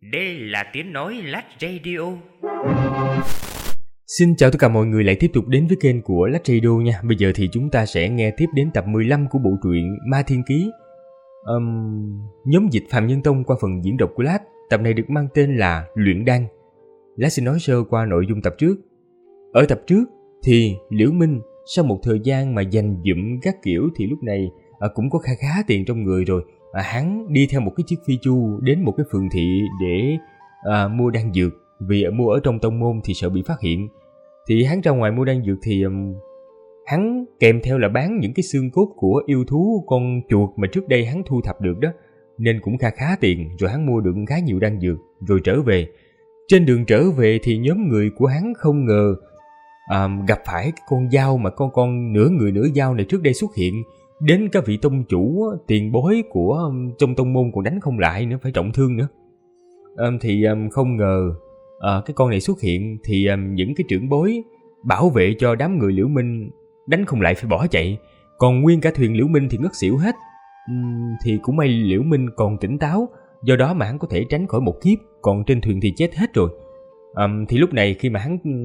Đây là tiếng nói Lách Radio. Xin chào tất cả mọi người lại tiếp tục đến với kênh của Lách Radio nha. Bây giờ thì chúng ta sẽ nghe tiếp đến tập 15 của bộ truyện Ma Thiên Ký. Nhóm dịch Phạm Nhân Tông qua phần diễn đọc của Lách. Tập này được mang tên là Luyện Đan. Lách xin nói sơ qua nội dung tập trước. Ở tập trước thì Liễu Minh sau một thời gian mà dành dụm các kiểu thì lúc này cũng có khá tiền trong người rồi. Hắn đi theo một cái chiếc phi chu đến một cái phường thị để mua đan dược. Vì mua ở trong tông môn thì sợ bị phát hiện. Thì hắn ra ngoài mua đan dược thì hắn kèm theo là bán những cái xương cốt của yêu thú con chuột mà trước đây hắn thu thập được đó. Nên cũng khá tiền, rồi hắn mua được khá nhiều đan dược rồi trở về. Trên đường trở về thì nhóm người của hắn không ngờ gặp phải cái con dao mà con nửa người nửa dao này trước đây xuất hiện. Đến các vị tông chủ tiền bối của trong tông môn còn đánh không lại nữa, phải trọng thương nữa. Không ngờ cái con này xuất hiện thì những cái trưởng bối bảo vệ cho đám người Liễu Minh đánh không lại phải bỏ chạy. Còn nguyên cả thuyền Liễu Minh thì ngất xỉu hết. Thì cũng may Liễu Minh còn tỉnh táo, do đó mà hắn có thể tránh khỏi một kiếp. Còn trên thuyền thì chết hết rồi. Thì lúc này khi mà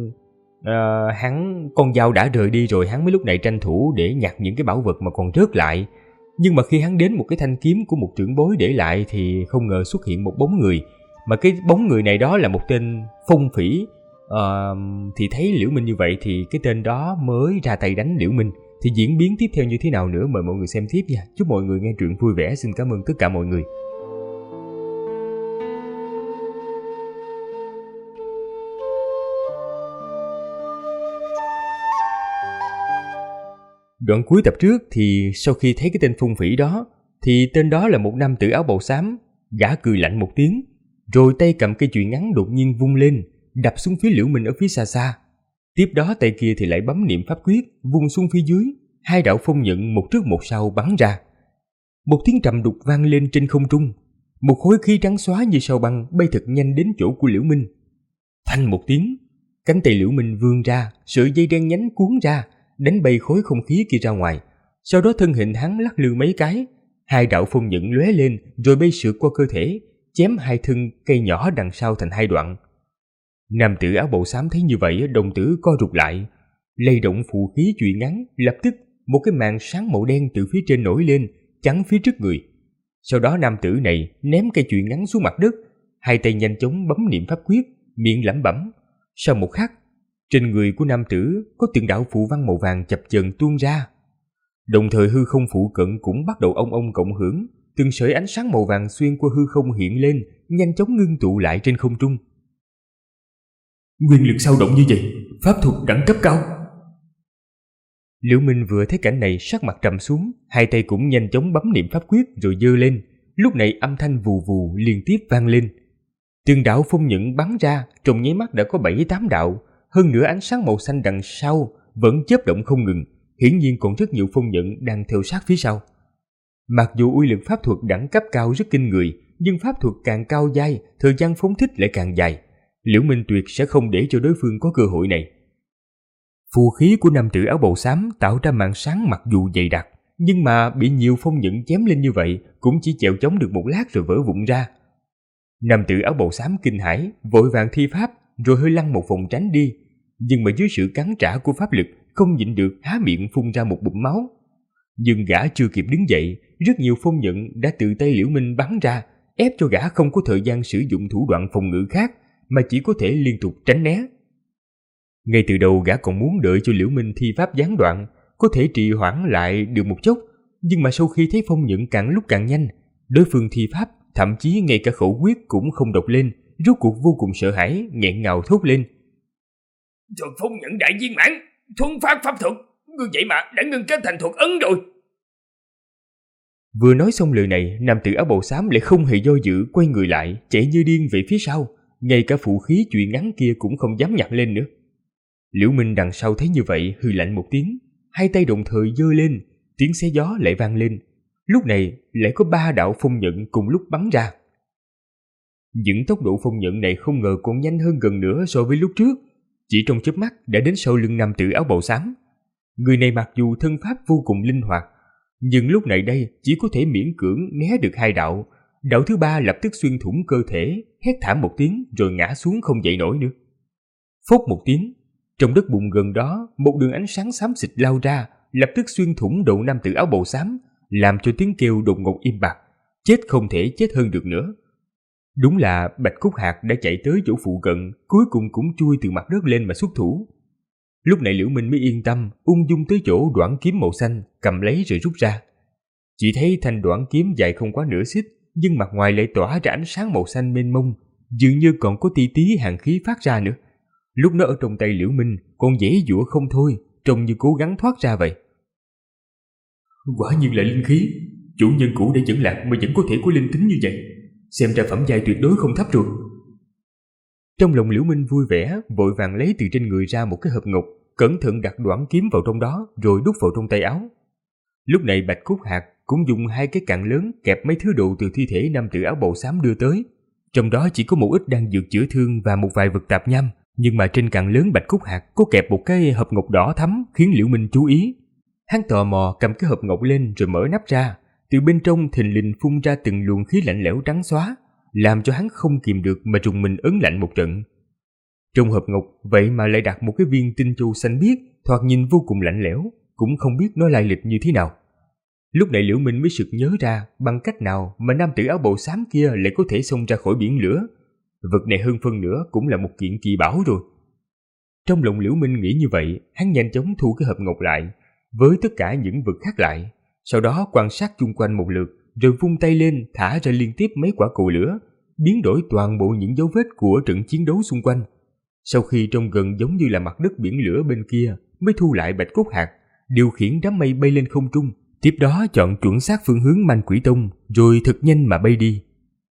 hắn con dao đã rời đi rồi, hắn mới lúc này tranh thủ để nhặt những cái bảo vật mà còn rớt lại. Nhưng mà khi hắn đến một cái thanh kiếm của một trưởng bối để lại thì không ngờ xuất hiện một bóng người. Mà cái bóng người này đó là một tên Phong Phỉ. Thì thấy Liễu Minh như vậy thì cái tên đó mới ra tay đánh Liễu Minh. Thì diễn biến tiếp theo như thế nào nữa mời mọi người xem tiếp nha. Chúc mọi người nghe truyện vui vẻ. Xin cảm ơn tất cả mọi người. Đoạn cuối tập trước thì sau khi thấy cái tên Phong Phỉ đó thì tên đó là một nam tử áo bào xám. Gã cười lạnh một tiếng, rồi tay cầm cây chùy ngắn đột nhiên vung lên, đập xuống phía Liễu Minh ở phía xa xa. Tiếp đó tay kia thì lại bấm niệm pháp quyết, vung xuống phía dưới. Hai đạo phong nhận một trước một sau bắn ra. Một tiếng trầm đục vang lên trên không trung. Một khối khí trắng xóa như sao băng bay thật nhanh đến chỗ của Liễu Minh. Phanh một tiếng, cánh tay Liễu Minh vươn ra, sợi dây đen nhánh cuốn ra, đánh bay khối không khí kia ra ngoài. Sau đó thân hình hắn lắc lư mấy cái, hai đạo phong nhận lóe lên rồi bay sượt qua cơ thể, chém hai thân cây nhỏ đằng sau thành hai đoạn. Nam tử áo bào xám thấy như vậy, đồng tử co rụt lại, lay động phù khí chùy ngắn, lập tức một cái màn sáng màu đen từ phía trên nổi lên, chắn phía trước người. Sau đó nam tử này ném cây chùy ngắn xuống mặt đất, hai tay nhanh chóng bấm niệm pháp quyết, miệng lẩm bẩm. Sau một khắc, trên người của nam tử có từng đạo phù văn màu vàng chập chờn tuôn ra. Đồng thời hư không phụ cận cũng bắt đầu ong cộng hưởng, từng sợi ánh sáng màu vàng xuyên qua hư không hiện lên, nhanh chóng ngưng tụ lại trên không trung. Nguyên lực sao động như vậy, pháp thuật đẳng cấp cao. Liễu Minh vừa thấy cảnh này sắc mặt trầm xuống, hai tay cũng nhanh chóng bấm niệm pháp quyết rồi giơ lên. Lúc này âm thanh vù vù liên tiếp vang lên. Từng đạo phong nhận bắn ra, trong nháy mắt đã có 7-8 đạo, hơn nữa ánh sáng màu xanh đằng sau vẫn chớp động không ngừng, hiển nhiên còn rất nhiều phong nhận đang theo sát phía sau. Mặc dù uy lực pháp thuật đẳng cấp cao rất kinh người, nhưng pháp thuật càng cao dai, thời gian phóng thích lại càng dài. Liễu Minh tuyệt sẽ không để cho đối phương có cơ hội này. Phù khí của nam tử áo bào xám tạo ra màn sáng mặc dù dày đặc, nhưng mà bị nhiều phong nhận chém lên như vậy cũng chỉ chèo chống được một lát rồi vỡ vụn ra. Nam tử áo bào xám kinh hãi, vội vàng thi pháp rồi hơi lăn một vòng tránh đi, nhưng mà dưới sự cắn trả của pháp lực không nhịn được há miệng phun ra một bụng máu. Nhưng gã chưa kịp đứng dậy, rất nhiều phong nhận đã từ tay Liễu Minh bắn ra, ép cho gã không có thời gian sử dụng thủ đoạn phòng ngự khác, mà chỉ có thể liên tục tránh né. Ngay từ đầu gã còn muốn đợi cho Liễu Minh thi pháp gián đoạn, có thể trì hoãn lại được một chốc, nhưng mà sau khi thấy phong nhận càng lúc càng nhanh, đối phương thi pháp thậm chí ngay cả khẩu quyết cũng không đọc lên, rốt cuộc vô cùng sợ hãi, nghẹn ngào thốt lên. Rồi phong nhận đại viên mãn, thuấn phát pháp thuật, ngươi vậy mà đã ngưng kết thành thuật ấn rồi. Vừa nói xong lời này, nam tử áo bào xám lại không hề do dự, quay người lại, chạy như điên về phía sau, ngay cả phụ khí chùy ngắn kia cũng không dám nhặt lên nữa. Liễu Minh đằng sau thấy như vậy, hừ lạnh một tiếng, hai tay đồng thời giơ lên, tiếng xé gió lại vang lên. Lúc này lại có 3 đạo phong nhận cùng lúc bắn ra. Những tốc độ phong nhận này không ngờ còn nhanh hơn gần nữa so với lúc trước, chỉ trong chớp mắt đã đến sau lưng nam tử áo bào xám. Người này mặc dù thân pháp vô cùng linh hoạt, nhưng lúc này đây chỉ có thể miễn cưỡng né được 2 đạo, đạo thứ ba lập tức xuyên thủng cơ thể, hét thảm một tiếng rồi ngã xuống không dậy nổi nữa. Phốc một tiếng, trong đất bùn gần đó, một đường ánh sáng xám xịt lao ra, lập tức xuyên thủng đầu nam tử áo bào xám, làm cho tiếng kêu đột ngột im bặt, chết không thể chết hơn được nữa. Đúng là Bạch Cốt Hạc đã chạy tới chỗ phụ cận, cuối cùng cũng chui từ mặt đất lên mà xuất thủ. Lúc này Liễu Minh mới yên tâm, ung dung tới chỗ đoản kiếm màu xanh, cầm lấy rồi rút ra. Chỉ thấy thanh đoản kiếm dài không quá nửa xích, nhưng mặt ngoài lại tỏa ra ánh sáng màu xanh mênh mông, dường như còn có tí tí hàn khí phát ra nữa. Lúc nó ở trong tay Liễu Minh, còn giãy giụa không thôi, trông như cố gắng thoát ra vậy. Quả nhiên là linh khí, chủ nhân cũ đã dẫn lạc mà vẫn có thể có linh tính như vậy, xem ra phẩm giai tuyệt đối không thấp rồi. Trong lòng Liễu Minh vui vẻ, vội vàng lấy từ trên người ra một cái hộp ngọc, cẩn thận đặt đoản kiếm vào trong đó, rồi đút vào trong tay áo. Lúc này Bạch Cốt Hạc cũng dùng 2 cái cạn lớn kẹp mấy thứ đồ từ thi thể nam tử áo bào xám đưa tới. Trong đó chỉ có một ít đan dược chữa thương và một vài vật tạp nham, nhưng mà trên cạn lớn Bạch Cốt Hạc có kẹp một cái hộp ngọc đỏ thắm khiến Liễu Minh chú ý. Hắn tò mò cầm cái hộp ngọc lên rồi mở nắp ra, từ bên trong thình lình phun ra từng luồng khí lạnh lẽo trắng xóa, làm cho hắn không kìm được mà rùng mình ớn lạnh một trận. Trong hộp ngọc vậy mà lại đặt một cái viên tinh châu xanh biếc, thoạt nhìn vô cùng lạnh lẽo, cũng không biết nó lai lịch như thế nào. Lúc này Liễu Minh mới sực nhớ ra bằng cách nào mà nam tử áo bào xám kia lại có thể xông ra khỏi biển lửa. Vật này hơn phân nữa cũng là một kiện kỳ bảo rồi. Trong lòng Liễu Minh nghĩ như vậy, hắn nhanh chóng thu cái hộp ngọc lại, với tất cả những vật khác lại, sau đó quan sát chung quanh một lượt, rồi vung tay lên thả ra liên tiếp mấy quả cầu lửa, biến đổi toàn bộ những dấu vết của trận chiến đấu xung quanh. Sau khi trông gần giống như là mặt đất biển lửa bên kia, mới thu lại Bạch Cốt Hạc, điều khiển đám mây bay lên không trung, tiếp đó chọn chuẩn xác phương hướng Man Quỷ Tông, rồi thật nhanh mà bay đi.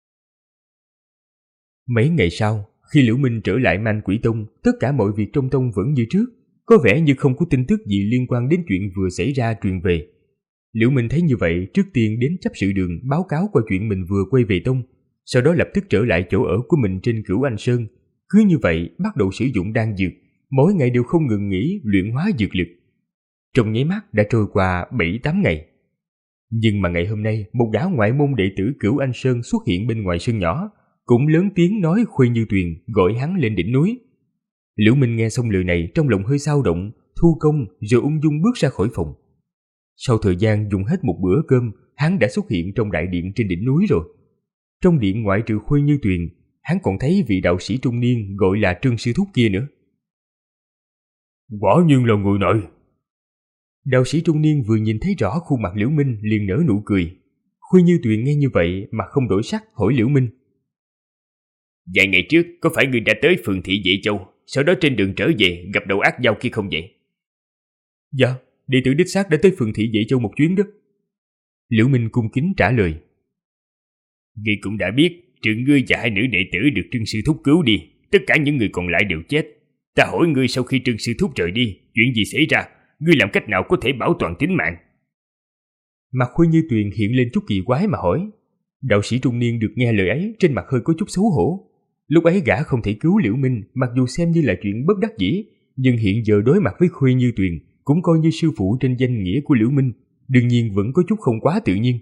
Mấy ngày sau, khi Liễu Minh trở lại Man Quỷ Tông, tất cả mọi việc trong tông vẫn như trước, có vẻ như không có tin tức gì liên quan đến chuyện vừa xảy ra truyền về. Liễu Minh thấy như vậy, trước tiên đến chấp sự đường báo cáo qua chuyện mình vừa quay về tông, sau đó lập tức trở lại chỗ ở của mình trên Cửu Anh Sơn. Cứ như vậy bắt đầu sử dụng đan dược, mỗi ngày đều không ngừng nghỉ luyện hóa dược lực. Trong nháy mắt đã trôi qua 7-8 ngày. Nhưng mà ngày hôm nay, một gã ngoại môn đệ tử Cửu Anh Sơn xuất hiện bên ngoài sân nhỏ, cũng lớn tiếng nói Khuê Như Tuyền gọi hắn lên đỉnh núi. Liễu Minh nghe xong lời này trong lòng hơi dao động, thu công rồi ung dung bước ra khỏi phòng. Sau thời gian dùng hết một bữa cơm, hắn đã xuất hiện trong đại điện trên đỉnh núi rồi. Trong điện ngoại trừ Khuê Như Tuyền, hắn còn thấy vị đạo sĩ trung niên gọi là Trương Sư Thúc kia nữa. Quả nhiên là người này. Đạo sĩ trung niên vừa nhìn thấy rõ khuôn mặt Liễu Minh liền nở nụ cười. Khuê Như Tuyền nghe như vậy mà không đổi sắc hỏi Liễu Minh. Vài ngày trước có phải ngươi đã tới phường thị Vệ Châu, sau đó trên đường trở về gặp đầu ác dao kia không vậy? Dạ, đệ tử đích xác đã tới phường thị Vệ Châu một chuyến đó. Liễu Minh cung kính trả lời. Ngươi cũng đã biết, trừ ngươi và 2 nữ đệ tử được Trương Sư Thúc cứu đi, tất cả những người còn lại đều chết. Ta hỏi ngươi sau khi Trương Sư Thúc rời đi, chuyện gì xảy ra? Ngươi làm cách nào có thể bảo toàn tính mạng? Mặt Khuê Như Tuyền hiện lên chút kỳ quái mà hỏi. Đạo sĩ trung niên được nghe lời ấy trên mặt hơi có chút xấu hổ. Lúc ấy gã không thể cứu Liễu Minh, mặc dù xem như là chuyện bất đắc dĩ, nhưng hiện giờ đối mặt với Khuê Như Tuyền cũng coi như sư phụ trên danh nghĩa của Liễu Minh, đương nhiên vẫn có chút không quá tự nhiên.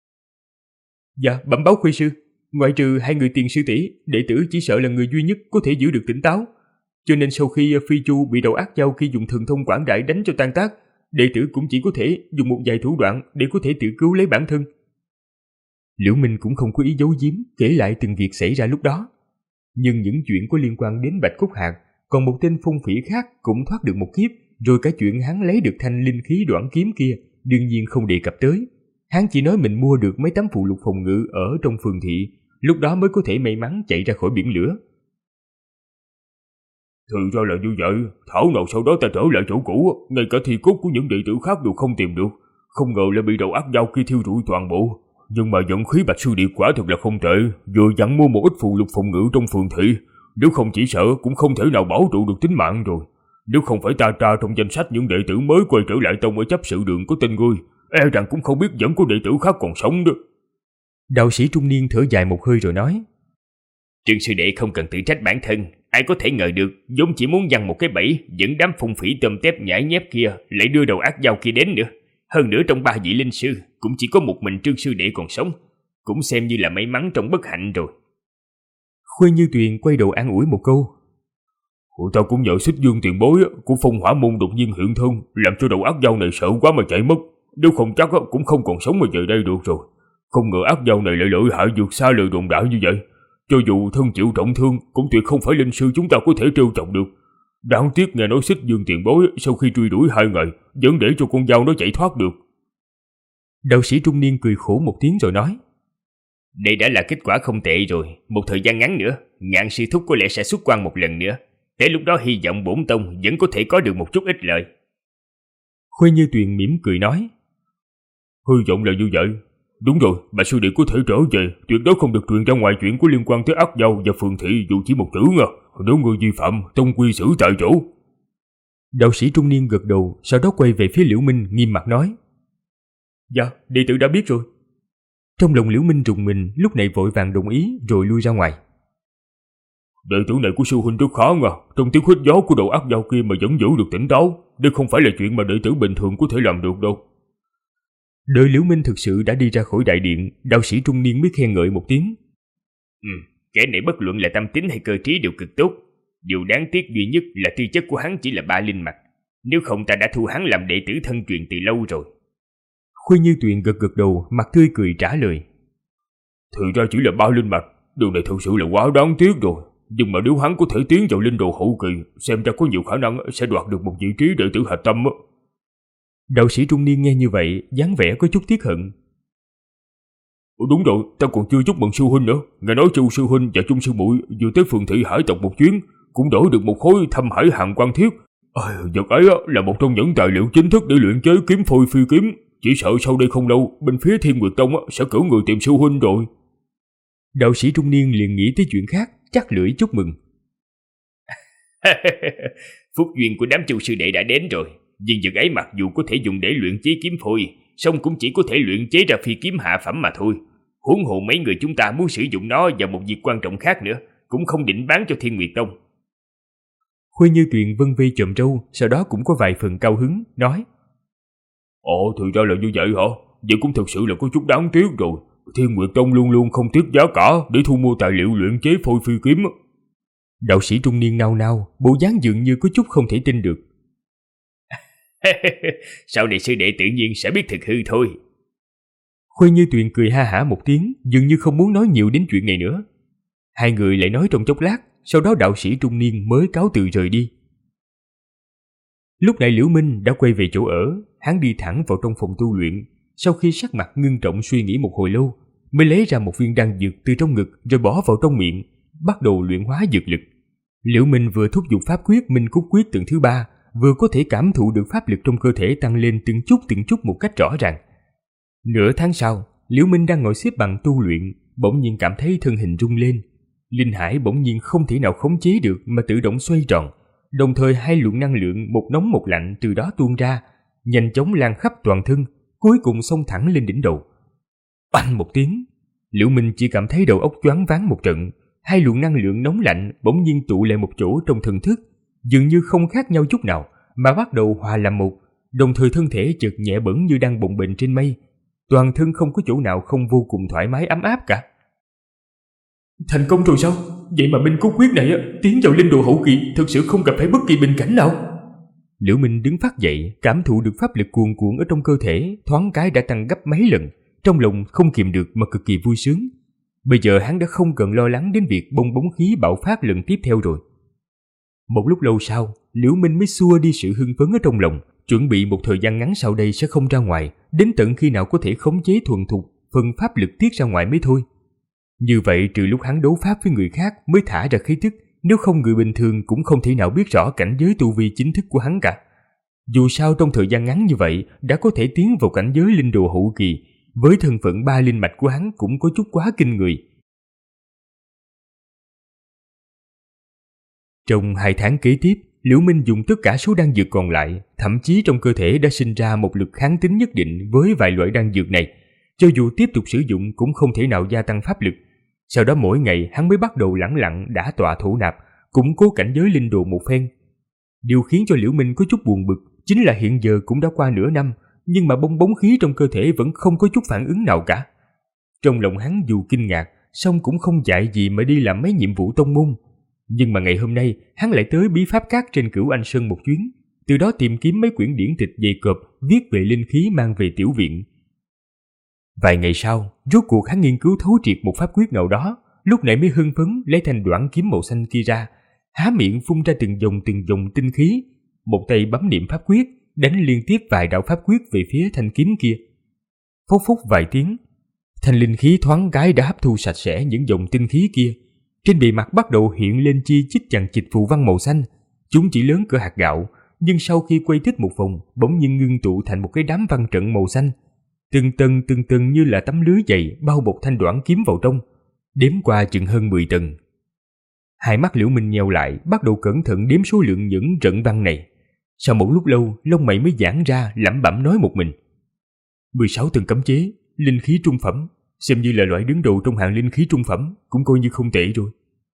Dạ, bẩm báo Khuê sư, ngoại trừ 2 người tiền sư tỷ, đệ tử chỉ sợ là người duy nhất có thể giữ được tỉnh táo. Cho nên sau khi Phi Chu bị đầu ác dao khi dùng thần thông quảng đại đánh cho tan tác, đệ tử cũng chỉ có thể dùng một vài thủ đoạn để có thể tự cứu lấy bản thân. Liễu Minh cũng không có ý giấu giếm, kể lại từng việc xảy ra lúc đó. Nhưng những chuyện có liên quan đến Bạch Cốt Hạc, còn một tên phong phỉ khác cũng thoát được một kiếp, rồi cả chuyện hắn lấy được thanh linh khí đoản kiếm kia, đương nhiên không đề cập tới. Hắn chỉ nói mình mua được mấy tấm phụ lục phòng ngự ở trong phường thị, lúc đó mới có thể may mắn chạy ra khỏi biển lửa. Thì ra là như vậy, thảo nào sau đó ta trở lại chỗ cũ, ngay cả thi cốt của những đệ tử khác đều không tìm được, không ngờ lại bị đầu ác dao kia thiêu rụi toàn bộ. Nhưng mà vận khí Bạch Sư Điệp quả thật là không tệ, vừa dặn mua một ít phụ lục phòng ngự trong phường thị, nếu không chỉ sợ cũng không thể nào bảo trụ được tính mạng rồi. Nếu không phải ta tra trong danh sách những đệ tử mới quay trở lại tông ở chấp sự đường có tên ngươi, e rằng cũng không biết vẫn có đệ tử khác còn sống đó. Đạo sĩ trung niên thở dài một hơi rồi nói. Trương sư đệ không cần tự trách bản thân, ai có thể ngờ được vốn chỉ muốn giăng một cái bẫy dẫn đám phung phỉ tôm tép nhãi nhép kia lại đưa đầu ác dao kia đến nữa. Hơn nữa trong 3 vị linh sư cũng chỉ có một mình Trương sư đệ còn sống. cũng xem như là may mắn trong bất hạnh rồi. Khuê Như Tuyền quay đầu an ủi một câu. Ta cũng nhờ Xích Dương tiền bối của Phong Hỏa Môn đột nhiên hiện thân, làm cho đầu ác dao này sợ quá mà chạy mất. Nếu không chắc cũng không còn sống mà về đây được rồi. Không ngờ ác dao này lại lợi hại vượt xa lời đồn đại như vậy. Cho dù thân chịu trọng thương cũng tuyệt không phải linh sư chúng ta có thể trêu chọc được. Đáng tiếc nghe nói Xích Dương tiền bối sau khi truy đuổi 2 ngày vẫn để cho con dao nó chạy thoát được. Đạo sĩ trung niên cười khổ một tiếng rồi nói. Đây đã là kết quả không tệ rồi. Một thời gian ngắn nữa, Ngạn sư thúc có lẽ sẽ xuất quan một lần nữa. Tới lúc đó hy vọng bổn tông vẫn có thể có được một chút ích lợi. Khuê Như Tuyền mỉm cười nói. Hy vọng là như vậy. Đúng rồi, bà sư đệ có thể trở về, tuyệt đối không được truyền ra ngoài chuyện có liên quan tới ác dao và phường thị dù chỉ một chữ nha. Nếu người vi phạm, tông quy xử tại chỗ. Đạo sĩ trung niên gật đầu, sau đó quay về phía Liễu Minh nghiêm mặt nói. Dạ, đệ tử đã biết rồi. Trong lòng Liễu Minh rùng mình, lúc này vội vàng đồng ý rồi lui ra ngoài. Đệ tử này của sư huynh rất khó nha, trong tiếng hít gió của đầu ác dao kia mà vẫn giữ được tỉnh táo. Đây không phải là chuyện mà đệ tử bình thường có thể làm được đâu. Đợi Liễu Minh thực sự đã đi ra khỏi đại điện, đạo sĩ trung niên mới khen ngợi một tiếng. Kẻ này bất luận là tâm tính hay cơ trí đều cực tốt. Điều đáng tiếc duy nhất là tư chất của hắn chỉ là 3 linh mạch. Nếu không ta đã thu hắn làm đệ tử thân truyền từ lâu rồi. Khuê Như Tuyền gật gật đầu, mặt tươi cười trả lời. Thì ra chỉ là 3 linh mạch, điều này thực sự là quá đáng tiếc rồi. Nhưng mà nếu hắn có thể tiến vào linh đồ hậu kỳ, xem ra có nhiều khả năng sẽ đoạt được một vị trí đệ tử hạch tâm. Đạo sĩ trung niên nghe như vậy, dáng vẻ có chút tiếc hận. Đúng rồi, ta còn chưa chúc mừng sư huynh nữa. Nghe nói Chu sư huynh và Chung sư muội vừa tới phường thị Hải tộc một chuyến, cũng đổi được một khối thâm hải hàng quan thiết. Vật ấy là một trong những tài liệu chính thức để luyện chế kiếm phôi phi kiếm. Chỉ sợ sau đây không lâu, bên phía Thiên Nguyệt Tông sẽ cử người tìm sư huynh rồi. Đạo sĩ trung niên liền nghĩ tới chuyện khác, chắc lưỡi chúc mừng. Phúc duyên của đám Chu sư đệ đã đến rồi. Nhưng vật ấy mặc dù có thể dùng để luyện chế kiếm phôi, song cũng chỉ có thể luyện chế ra phi kiếm hạ phẩm mà thôi. Huống hồ mấy người chúng ta muốn sử dụng nó vào một việc quan trọng khác nữa, cũng không định bán cho Thiên Nguyệt Tông. Khuê Như Tuyền vân vê chồm râu, sau đó cũng có vài phần cao hứng, nói. Thì ra là như vậy hả? Vậy cũng thực sự là có chút đáng tiếc rồi. Thiên Nguyệt Tông luôn luôn không tiếc giá cả để thu mua tài liệu luyện chế phôi phi kiếm. Đạo sĩ trung niên nao nao, bộ dáng dường như có chút không thể tin được. Sau này sư đệ tự nhiên sẽ biết thực hư thôi. Khuê Như Tuyền cười ha hả một tiếng, dường như không muốn nói nhiều đến chuyện này nữa. Hai người lại nói trong chốc lát, sau đó đạo sĩ trung niên mới cáo từ rời đi. Lúc này Liễu Minh đã quay về chỗ ở, hắn đi thẳng vào trong phòng tu luyện. Sau khi sắc mặt ngưng trọng suy nghĩ một hồi lâu, mới lấy ra một viên đan dược từ trong ngực rồi bỏ vào trong miệng, bắt đầu luyện hóa dược lực. Liễu Minh vừa thúc giục pháp quyết Minh Cúc Quyết tầng thứ 3, vừa có thể cảm thụ được pháp lực trong cơ thể tăng lên từng chút một cách rõ ràng. Nửa tháng sau, Liễu Minh đang ngồi xếp bằng tu luyện, bỗng nhiên cảm thấy thân hình rung lên. Linh hải bỗng nhiên không thể nào khống chế được mà tự động xoay tròn, đồng thời 2 luồng năng lượng một nóng một lạnh từ đó tuôn ra, nhanh chóng lan khắp toàn thân, cuối cùng xông thẳng lên đỉnh đầu. Oanh một tiếng, Liễu Minh chỉ cảm thấy đầu óc choáng váng một trận, 2 luồng năng lượng nóng lạnh bỗng nhiên tụ lại một chỗ trong thần thức, dường như không khác nhau chút nào mà bắt đầu hòa làm một, đồng thời thân thể chợt nhẹ bẫng như đang bồng bềnh trên mây, toàn thân không có chỗ nào không vô cùng thoải mái ấm áp cả. Thành công rồi sao? Vậy mà Minh Cúc Quyết này tiến vào linh đồ hậu kỳ thực sự không gặp phải bất kỳ bình cảnh nào. Liễu Minh đứng phát dậy, cảm thụ được pháp lực cuồn cuộn ở trong cơ thể, thoáng cái đã tăng gấp mấy lần, trong lòng không kìm được mà cực kỳ vui sướng. Bây giờ hắn đã không cần lo lắng đến việc bong bóng khí bạo phát lần tiếp theo rồi. Một lúc lâu sau, Liễu Minh mới xua đi sự hưng phấn ở trong lòng, chuẩn bị một thời gian ngắn sau đây sẽ không ra ngoài, đến tận khi nào có thể khống chế thuần thục phần pháp lực tiết ra ngoài mới thôi. Như vậy trừ lúc hắn đấu pháp với người khác mới thả ra khí tức, nếu không người bình thường cũng không thể nào biết rõ cảnh giới tu vi chính thức của hắn cả. Dù sao trong thời gian ngắn như vậy đã có thể tiến vào cảnh giới linh đồ hậu kỳ, với thân phận 3 linh mạch của hắn cũng có chút quá kinh người. Trong 2 tháng kế tiếp, Liễu Minh dùng tất cả số đan dược còn lại, thậm chí trong cơ thể đã sinh ra một lực kháng tính nhất định với vài loại đan dược này. Cho dù tiếp tục sử dụng cũng không thể nào gia tăng pháp lực. Sau đó mỗi ngày hắn mới bắt đầu lẳng lặng đả tọa thổ nạp, củng cố cảnh giới linh đồ một phen. Điều khiến cho Liễu Minh có chút buồn bực chính là hiện giờ cũng đã qua nửa năm, nhưng mà bong bóng khí trong cơ thể vẫn không có chút phản ứng nào cả. Trong lòng hắn dù kinh ngạc, song cũng không dại gì mà đi làm mấy nhiệm vụ tông môn. Nhưng mà ngày hôm nay, hắn lại tới bí pháp các trên Cửu Anh Sơn một chuyến, từ đó tìm kiếm mấy quyển điển tịch dày cộp viết về linh khí mang về tiểu viện. Vài ngày sau, rốt cuộc hắn nghiên cứu thấu triệt một pháp quyết nào đó, lúc này mới hưng phấn lấy thanh đoạn kiếm màu xanh kia ra, há miệng phun ra từng dòng tinh khí, một tay bấm niệm pháp quyết, đánh liên tiếp vài đạo pháp quyết về phía thanh kiếm kia. Phốc phốc vài tiếng, thanh linh khí thoáng cái đã hấp thu sạch sẽ những dòng tinh khí kia. Trên bề mặt bắt đầu hiện lên chi chít chằng chịt phù văn màu xanh, chúng chỉ lớn cỡ hạt gạo, nhưng sau khi quay tích một vòng, bỗng nhiên ngưng tụ thành một cái đám văn trận màu xanh, từng tầng như là tấm lưới dày bao bọc thanh đoạn kiếm vào trong, đếm qua chừng hơn 10 tầng. Hai mắt Liễu Minh nheo lại, bắt đầu cẩn thận đếm số lượng những trận văn này. Sau một lúc lâu, lông mày mới giãn ra, lẩm bẩm nói một mình: 16 tầng cấm chế, linh khí trung phẩm, xem như là loại đứng đầu trong hạng linh khí trung phẩm, cũng coi như không tệ rồi.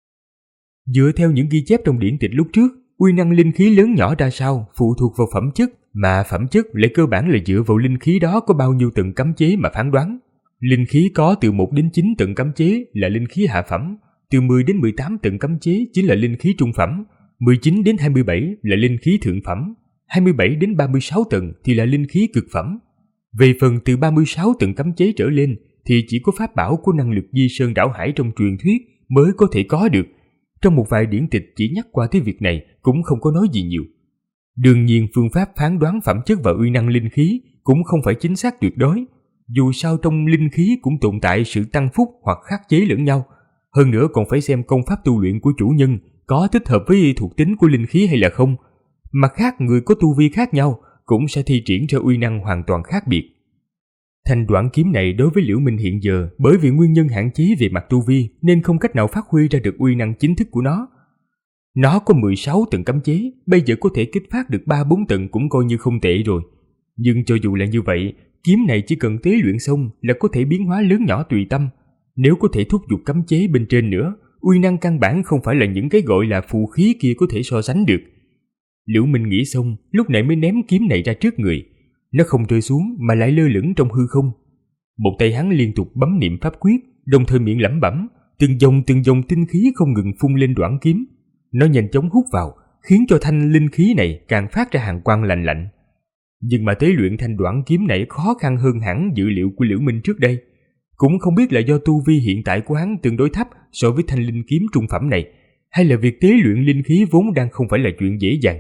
Dựa theo những ghi chép trong điển tịch lúc trước, uy năng linh khí lớn nhỏ ra sao phụ thuộc vào phẩm chất, mà phẩm chất lại cơ bản là dựa vào linh khí đó có bao nhiêu tầng cấm chế mà phán đoán. Linh khí có từ 1 đến 9 tầng cấm chế là linh khí hạ phẩm, từ 10 đến 18 tầng cấm chế chính là linh khí trung phẩm, 19 đến 27 là linh khí thượng phẩm, 27 đến 36 tầng thì là linh khí cực phẩm. Về phần từ 36 tầng cấm chế trở lên thì chỉ có pháp bảo của năng lực di sơn đảo hải trong truyền thuyết mới có thể có được. Trong một vài điển tịch chỉ nhắc qua tới việc này, cũng không có nói gì nhiều. Đương nhiên phương pháp phán đoán phẩm chất và uy năng linh khí cũng không phải chính xác tuyệt đối. Dù sao trong linh khí cũng tồn tại sự tăng phúc hoặc khắc chế lẫn nhau. Hơn nữa còn phải xem công pháp tu luyện của chủ nhân có thích hợp với thuộc tính của linh khí hay là không. Mặt khác, người có tu vi khác nhau cũng sẽ thi triển ra uy năng hoàn toàn khác biệt. Thanh đoạn kiếm này đối với Liễu Minh hiện giờ, bởi vì nguyên nhân hạn chế về mặt tu vi nên không cách nào phát huy ra được uy năng chính thức của nó. Nó có 16 tầng cấm chế, bây giờ có thể kích phát được 3-4 tầng cũng coi như không tệ rồi. Nhưng cho dù là như vậy, kiếm này chỉ cần tế luyện xong là có thể biến hóa lớn nhỏ tùy tâm. Nếu có thể thúc giục cấm chế bên trên nữa, uy năng căn bản không phải là những cái gọi là phù khí kia có thể so sánh được. Liễu Minh nghĩ xong, lúc này mới ném kiếm này ra trước người. Nó không rơi xuống mà lại lơ lửng trong hư không. Một tay hắn liên tục bấm niệm pháp quyết, đồng thời miệng lẩm bẩm, từng dòng tinh khí không ngừng phun lên đoạn kiếm. Nó nhanh chóng hút vào, khiến cho thanh linh khí này càng phát ra hàn quang lạnh lạnh. Nhưng mà tế luyện thanh đoạn kiếm này khó khăn hơn hẳn dự liệu của Liễu Minh trước đây. Cũng không biết là do tu vi hiện tại của hắn tương đối thấp so với thanh linh kiếm trung phẩm này, hay là việc tế luyện linh khí vốn đang không phải là chuyện dễ dàng.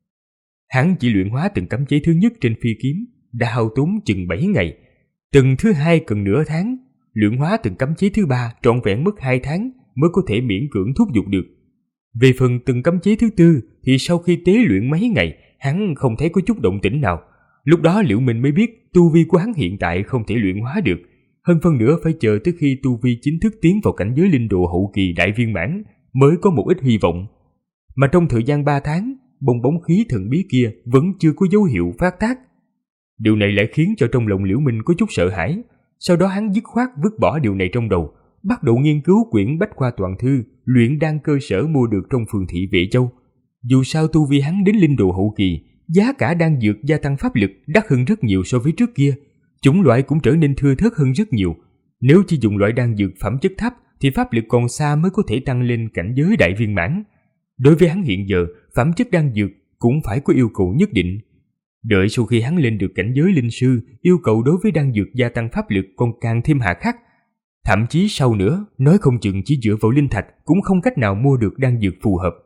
Hắn chỉ luyện hóa từng cấm chế thứ nhất trên phi kiếm đã hao tốn chừng 7 ngày, từng thứ hai cần nửa tháng, luyện hóa từng cấm chế thứ ba trọn vẹn mất 2 tháng mới có thể miễn cưỡng thúc giục được. Về phần từng cấm chế thứ tư thì sau khi tế luyện mấy ngày, hắn không thấy có chút động tĩnh nào. Lúc đó Liễu Minh mới biết tu vi của hắn hiện tại không thể luyện hóa được, hơn phân nữa phải chờ tới khi tu vi chính thức tiến vào cảnh giới linh đồ hậu kỳ đại viên mãn mới có một ít hy vọng. Mà trong thời gian 3 tháng, bong bóng khí thần bí kia vẫn chưa có dấu hiệu phát tác. Điều này lại khiến cho trong lòng Liễu Minh có chút sợ hãi. Sau đó hắn dứt khoát vứt bỏ điều này trong đầu, bắt đầu nghiên cứu quyển Bách Khoa Toàn Thư luyện đan cơ sở mua được trong phường thị Vệ Châu. Dù sao tu vi hắn đến linh đồ hậu kỳ, giá cả đan dược gia tăng pháp lực đắt hơn rất nhiều so với trước kia, chủng loại cũng trở nên thưa thớt hơn rất nhiều. Nếu chỉ dùng loại đan dược phẩm chất thấp thì pháp lực còn xa mới có thể tăng lên cảnh giới đại viên mãn. Đối với hắn hiện giờ, phẩm chất đan dược cũng phải có yêu cầu nhất định. Đợi sau khi hắn lên được cảnh giới linh sư, yêu cầu đối với đan dược gia tăng pháp lực còn càng thêm hà khắc. Thậm chí sau nữa, nói không chừng chỉ dựa vào linh thạch cũng không cách nào mua được đan dược phù hợp.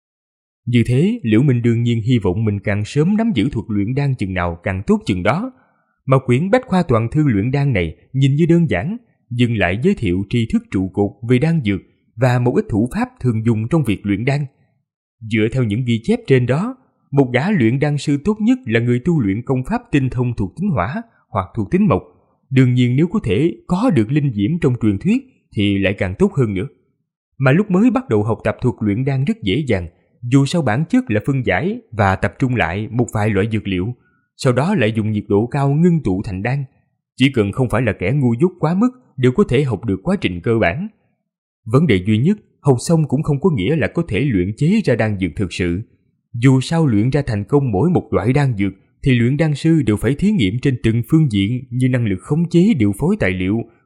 Như thế, Liễu Minh đương nhiên hy vọng mình càng sớm nắm giữ thuật luyện đan chừng nào càng tốt chừng đó. Mà quyển Bách Khoa Toàn Thư luyện đan này nhìn như đơn giản, nhưng lại giới thiệu tri thức trụ cột về đan dược và một ít thủ pháp thường dùng trong việc luyện đan. Dựa theo những ghi chép trên đó, một gã luyện đan sư tốt nhất là người tu luyện công pháp tinh thông thuộc tính hỏa hoặc thuộc tính mộc. Đương nhiên nếu có thể có được linh diễm trong truyền thuyết thì lại càng tốt hơn nữa. Mà lúc mới bắt đầu học tập thuật luyện đan rất dễ dàng, dù sao bản chất là phân giải và tập trung lại một vài loại dược liệu, sau đó lại dùng nhiệt độ cao ngưng tụ thành đan. Chỉ cần không phải là kẻ ngu dốt quá mức đều có thể học được quá trình cơ bản. Vấn đề duy nhất, học xong cũng không có nghĩa là có thể luyện chế ra đan dược thực sự. Dù sao luyện ra thành công mỗi một loại đan dược thì luyện đan sư đều phải thí nghiệm trên từng phương diện như năng lực khống chế điều phối tài liệu,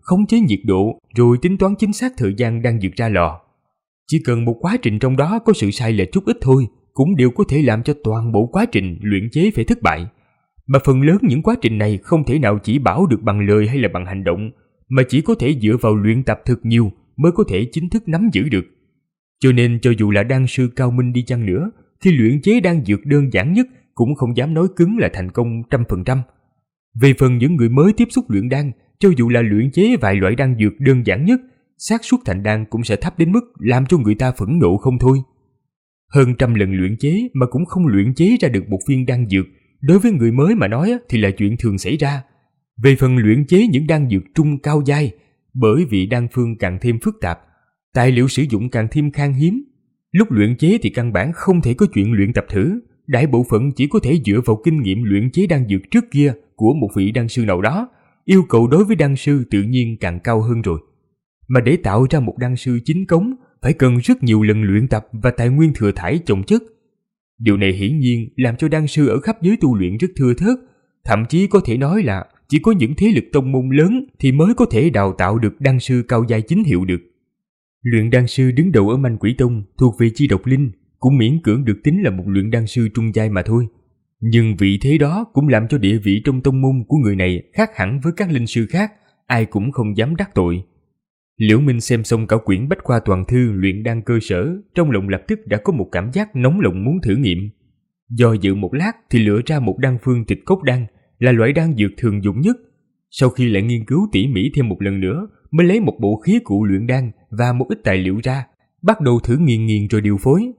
khống chế nhiệt độ rồi tính toán chính xác thời gian đan dược ra lò. Chỉ cần một quá trình trong đó có sự sai lệch chút ít thôi, cũng đều có thể làm cho toàn bộ quá trình luyện chế phải thất bại. Mà phần lớn những quá trình này không thể nào chỉ bảo được bằng lời hay là bằng hành động, mà chỉ có thể dựa vào luyện tập thật nhiều mới có thể chính thức nắm giữ được. Cho nên cho dù là đan sư cao minh đi chăng nữa, thì luyện chế đan dược đơn giản nhất cũng không dám nói cứng là thành công 100%. Về phần những người mới tiếp xúc luyện đan, cho dù là luyện chế vài loại đan dược đơn giản nhất, xác suất thành đan cũng sẽ thấp đến mức làm cho người ta phẫn nộ không thôi. Hơn 100 lần luyện chế mà cũng không luyện chế ra được một viên đan dược, đối với người mới mà nói thì là chuyện thường xảy ra. Về phần luyện chế những đan dược trung cao giai, bởi vì đan phương càng thêm phức tạp, tài liệu sử dụng càng thêm khan hiếm, lúc luyện chế thì căn bản không thể có chuyện luyện tập thử, đại bộ phận chỉ có thể dựa vào kinh nghiệm luyện chế đan dược trước kia của một vị đan sư nào đó, yêu cầu đối với đan sư tự nhiên càng cao hơn rồi. Mà để tạo ra một đan sư chính cống, phải cần rất nhiều lần luyện tập và tài nguyên thừa thãi chồng chất. Điều này hiển nhiên làm cho đan sư ở khắp giới tu luyện rất thưa thớt, thậm chí có thể nói là chỉ có những thế lực tông môn lớn thì mới có thể đào tạo được đan sư cao giai chính hiệu được. Luyện đan sư đứng đầu ở Manh Quỷ Tông thuộc về Chi Độc Linh cũng miễn cưỡng được tính là một luyện đan sư trung giai mà thôi. Nhưng vị thế đó cũng làm cho địa vị trong tông môn của người này khác hẳn với các linh sư khác, ai cũng không dám đắc tội. Liễu Minh xem xong cả quyển bách khoa toàn thư luyện đan cơ sở, trong lòng lập tức đã có một cảm giác nóng lòng muốn thử nghiệm. Do dự một lát thì lựa ra một đan phương Tịch Cốc đan, là loại đan dược thường dùng nhất. Sau khi lại nghiên cứu tỉ mỉ thêm một lần nữa, mới lấy một bộ khí cụ luyện đan và một ít tài liệu ra, bắt đầu thử nghiền rồi điều phối.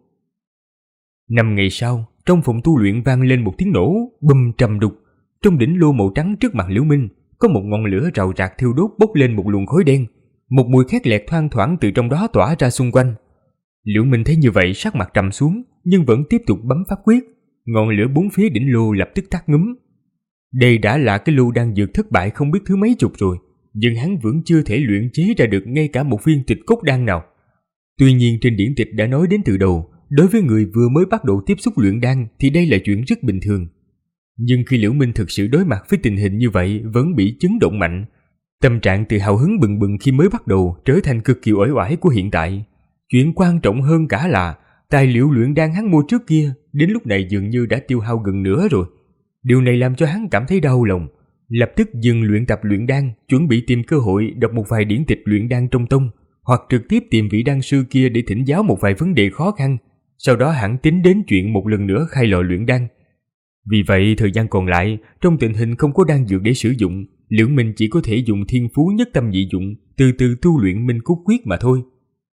5 ngày sau, trong phòng tu luyện vang lên một tiếng nổ bùm trầm đục. Trong đỉnh lô màu trắng trước mặt Liễu Minh có một ngọn lửa rào rạc thiêu đốt bốc lên một luồng khói đen, một mùi khét lẹt thoang thoảng từ trong đó tỏa ra xung quanh. Liễu Minh thấy như vậy sắc mặt trầm xuống, nhưng vẫn tiếp tục bấm pháp quyết. Ngọn lửa bốn phía đỉnh lô lập tức tắt ngúm. Đây đã là cái lô đan dược thất bại không biết thứ mấy chục rồi, nhưng hắn vẫn chưa thể luyện chế ra được ngay cả một viên Tịch Cốc đan nào. Tuy nhiên trên điển tịch đã nói đến từ đầu, đối với người vừa mới bắt đầu tiếp xúc luyện đan thì đây là chuyện rất bình thường. Nhưng khi Liễu Minh thực sự đối mặt với tình hình như vậy vẫn bị chấn động mạnh. Tâm trạng từ hào hứng bừng bừng khi mới bắt đầu trở thành cực kỳ uể oải của hiện tại. Chuyện quan trọng hơn cả là tài liệu luyện đan hắn mua trước kia đến lúc này dường như đã tiêu hao gần nửa rồi. Điều này làm cho hắn cảm thấy đau lòng, lập tức dừng luyện tập luyện đan, chuẩn bị tìm cơ hội đọc một vài điển tịch luyện đan trong tông, hoặc trực tiếp tìm vị đan sư kia để thỉnh giáo một vài vấn đề khó khăn, sau đó hẳn tính đến chuyện một lần nữa khai lò luyện đan. Vì vậy thời gian còn lại, trong tình hình không có đan dược để sử dụng, Liễu Minh chỉ có thể dùng thiên phú nhất tâm nhị dụng, từ từ tu luyện Minh Cốt Quyết mà thôi.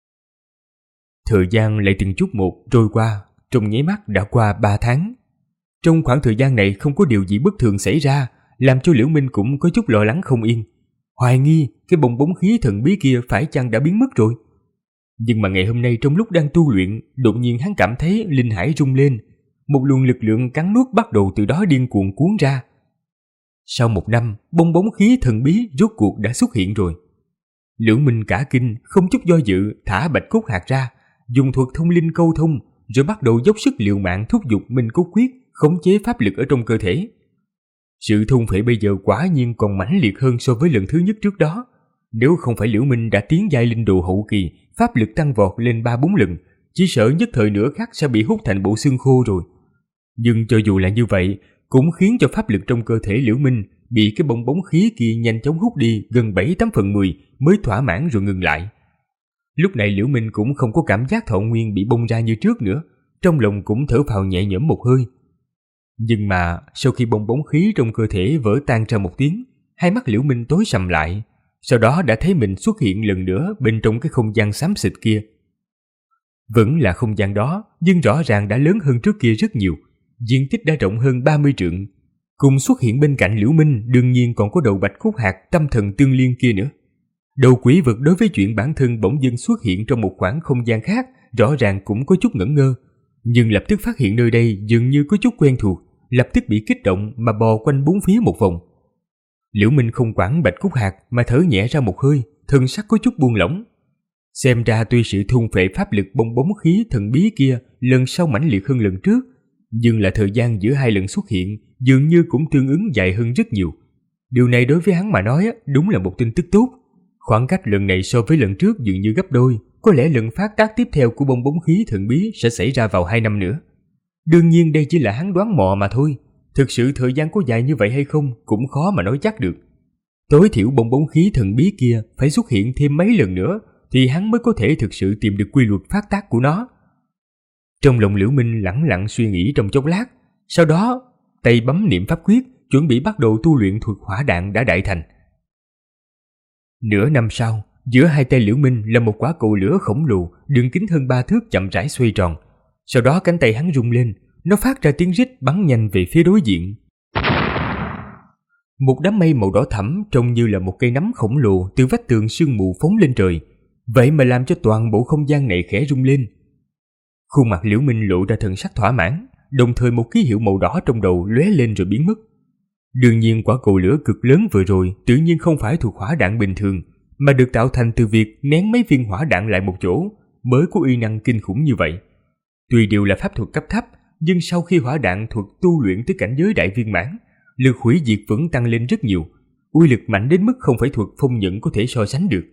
Thời gian lại từng chút một trôi qua, trong nháy mắt đã qua 3 tháng. Trong khoảng thời gian này không có điều gì bất thường xảy ra, làm cho Liễu Minh cũng có chút lo lắng không yên, hoài nghi cái bong bóng khí thần bí kia phải chăng đã biến mất rồi. Nhưng mà ngày hôm nay trong lúc đang tu luyện, đột nhiên hắn cảm thấy linh hải rung lên, một luồng lực lượng cắn nuốt bắt đầu từ đó điên cuồng cuốn ra. Sau 1 năm, bong bóng khí thần bí rốt cuộc đã xuất hiện rồi. Liễu Minh cả kinh, không chút do dự thả Bạch Cốt Hạt ra, dùng thuật thông linh câu thông, rồi bắt đầu dốc sức liều mạng thúc giục Minh Cốt Quyết khống chế pháp lực ở trong cơ thể. Sự thôn phệ bây giờ quả nhiên còn mãnh liệt hơn so với lần thứ nhất trước đó. Nếu không phải Liễu Minh đã tiến giai linh đồ hậu kỳ, pháp lực tăng vọt lên 3-4 lần, chỉ sợ nhất thời nửa khắc sẽ bị hút thành bộ xương khô rồi. Nhưng cho dù là như vậy, cũng khiến cho pháp lực trong cơ thể Liễu Minh bị cái bong bóng khí kia nhanh chóng hút đi gần 7/8/10 mới thỏa mãn rồi ngừng lại. Lúc này Liễu Minh cũng không có cảm giác thọ nguyên bị bung ra như trước nữa, trong lòng cũng thở phào nhẹ nhõm một hơi. Nhưng mà sau khi bong bóng khí trong cơ thể vỡ tan ra một tiếng, hai mắt Liễu Minh tối sầm lại, sau đó đã thấy mình xuất hiện lần nữa bên trong cái không gian xám xịt kia. Vẫn là không gian đó, nhưng rõ ràng đã lớn hơn trước kia rất nhiều, diện tích đã rộng hơn 30 trượng. Cùng xuất hiện bên cạnh Liễu Minh đương nhiên còn có đầu Bạch Cốt Hạt tâm thần tương liên kia nữa. Đầu quỷ vực đối với chuyện bản thân bỗng dưng xuất hiện trong một khoảng không gian khác rõ ràng cũng có chút ngẩn ngơ, nhưng lập tức phát hiện nơi đây dường như có chút quen thuộc, lập tức bị kích động mà bò quanh bốn phía một vòng. Liễu Minh không quản Bạch Cốt Hạt mà thở nhẹ ra một hơi, thân sắc có chút buông lỏng. Xem ra tuy sự thôn phệ pháp lực bong bóng khí thần bí kia lần sau mãnh liệt hơn lần trước, nhưng là thời gian giữa hai lần xuất hiện dường như cũng tương ứng dài hơn rất nhiều. Điều này đối với hắn mà nói đúng là một tin tức tốt. Khoảng cách lần này so với lần trước dường như gấp đôi, có lẽ lần phát tác tiếp theo của bong bóng khí thần bí sẽ xảy ra vào 2 năm nữa. Đương nhiên đây chỉ là hắn đoán mò mà thôi, thực sự thời gian có dài như vậy hay không cũng khó mà nói chắc được. Tối thiểu bong bóng khí thần bí kia phải xuất hiện thêm mấy lần nữa thì hắn mới có thể thực sự tìm được quy luật phát tác của nó. Trong lòng Liễu Minh lẳng lặng suy nghĩ trong chốc lát, sau đó tay bấm niệm pháp quyết, chuẩn bị bắt đầu tu luyện thuật hỏa đạn đã đại thành. Nửa năm sau, giữa hai tay Liễu Minh là một quả cầu lửa khổng lồ, đường kính hơn 3 thước chậm rãi xoay tròn. Sau đó cánh tay hắn rung lên, nó phát ra tiếng rít bắn nhanh về phía đối diện. Một đám mây màu đỏ thẫm trông như là một cây nắm khổng lồ từ vách tường sương mù phóng lên trời, vậy mà làm cho toàn bộ không gian này khẽ rung lên. Khuôn mặt Liễu Minh lộ ra thần sắc thỏa mãn, đồng thời một ký hiệu màu đỏ trong đầu lóe lên rồi biến mất. Đương nhiên quả cầu lửa cực lớn vừa rồi tự nhiên không phải thuộc hỏa đạn bình thường, mà được tạo thành từ việc nén mấy viên hỏa đạn lại một chỗ mới có uy năng kinh khủng như vậy. Tuy đều là pháp thuật cấp thấp, nhưng sau khi hỏa đạn thuật tu luyện tới cảnh giới đại viên mãn, lực hủy diệt vẫn tăng lên rất nhiều, uy lực mạnh đến mức không phải thuật phong nhận có thể so sánh được.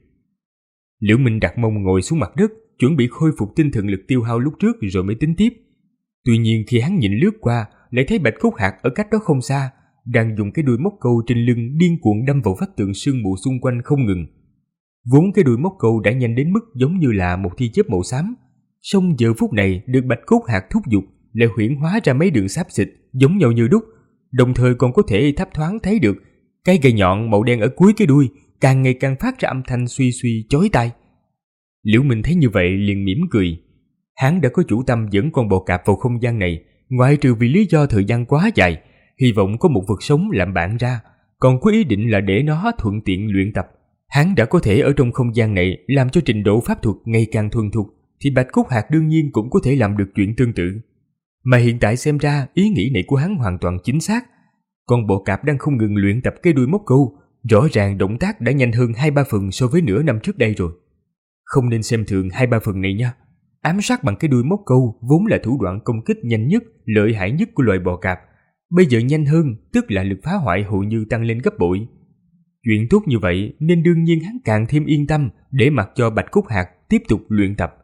Liễu Minh đặt mông ngồi xuống mặt đất, chuẩn bị khôi phục tinh thần lực tiêu hao lúc trước rồi mới tính tiếp. Tuy nhiên khi hắn nhìn lướt qua, lại thấy Bạch Cốt Hạc ở cách đó không xa, đang dùng cái đuôi móc câu trên lưng điên cuồng đâm vào vách tường sương mù xung quanh không ngừng. Vốn cái đuôi móc câu đã nhanh đến mức giống như là một tia chớp màu xám, song giờ phút này được Bạch Cốt Hạc thúc giục lại huyễn hóa ra mấy đường xáp xịt giống nhau như đúc, đồng thời còn có thể thấp thoáng thấy được cái gậy nhọn màu đen ở cuối cái đuôi càng ngày càng phát ra âm thanh suy suy chói tai. Liễu Minh thấy như vậy liền mỉm cười. Hắn đã có chủ tâm dẫn con bò cạp vào không gian này, ngoại trừ vì lý do thời gian quá dài, hy vọng có một vật sống làm bạn ra, còn có ý định là để nó thuận tiện luyện tập. Hắn đã có thể ở trong không gian này làm cho trình độ pháp thuật ngày càng thuần thục, thì Bạch Cốt Hạc đương nhiên cũng có thể làm được chuyện tương tự. Mà hiện tại xem ra ý nghĩ này của hắn hoàn toàn chính xác. Con bò cạp đang không ngừng luyện tập cái đuôi móc câu, rõ ràng động tác đã nhanh hơn 2-3 phần so với nửa năm trước đây rồi. Không nên xem thường 2-3 phần này nha. Ám sát bằng cái đuôi móc câu vốn là thủ đoạn công kích nhanh nhất, lợi hại nhất của loài bò cạp. Bây giờ nhanh hơn, tức là lực phá hoại hầu như tăng lên gấp bội. Chuyện tốt như vậy nên đương nhiên hắn càng thêm yên tâm để mặc cho Bạch Cốt Hạc tiếp tục luyện tập.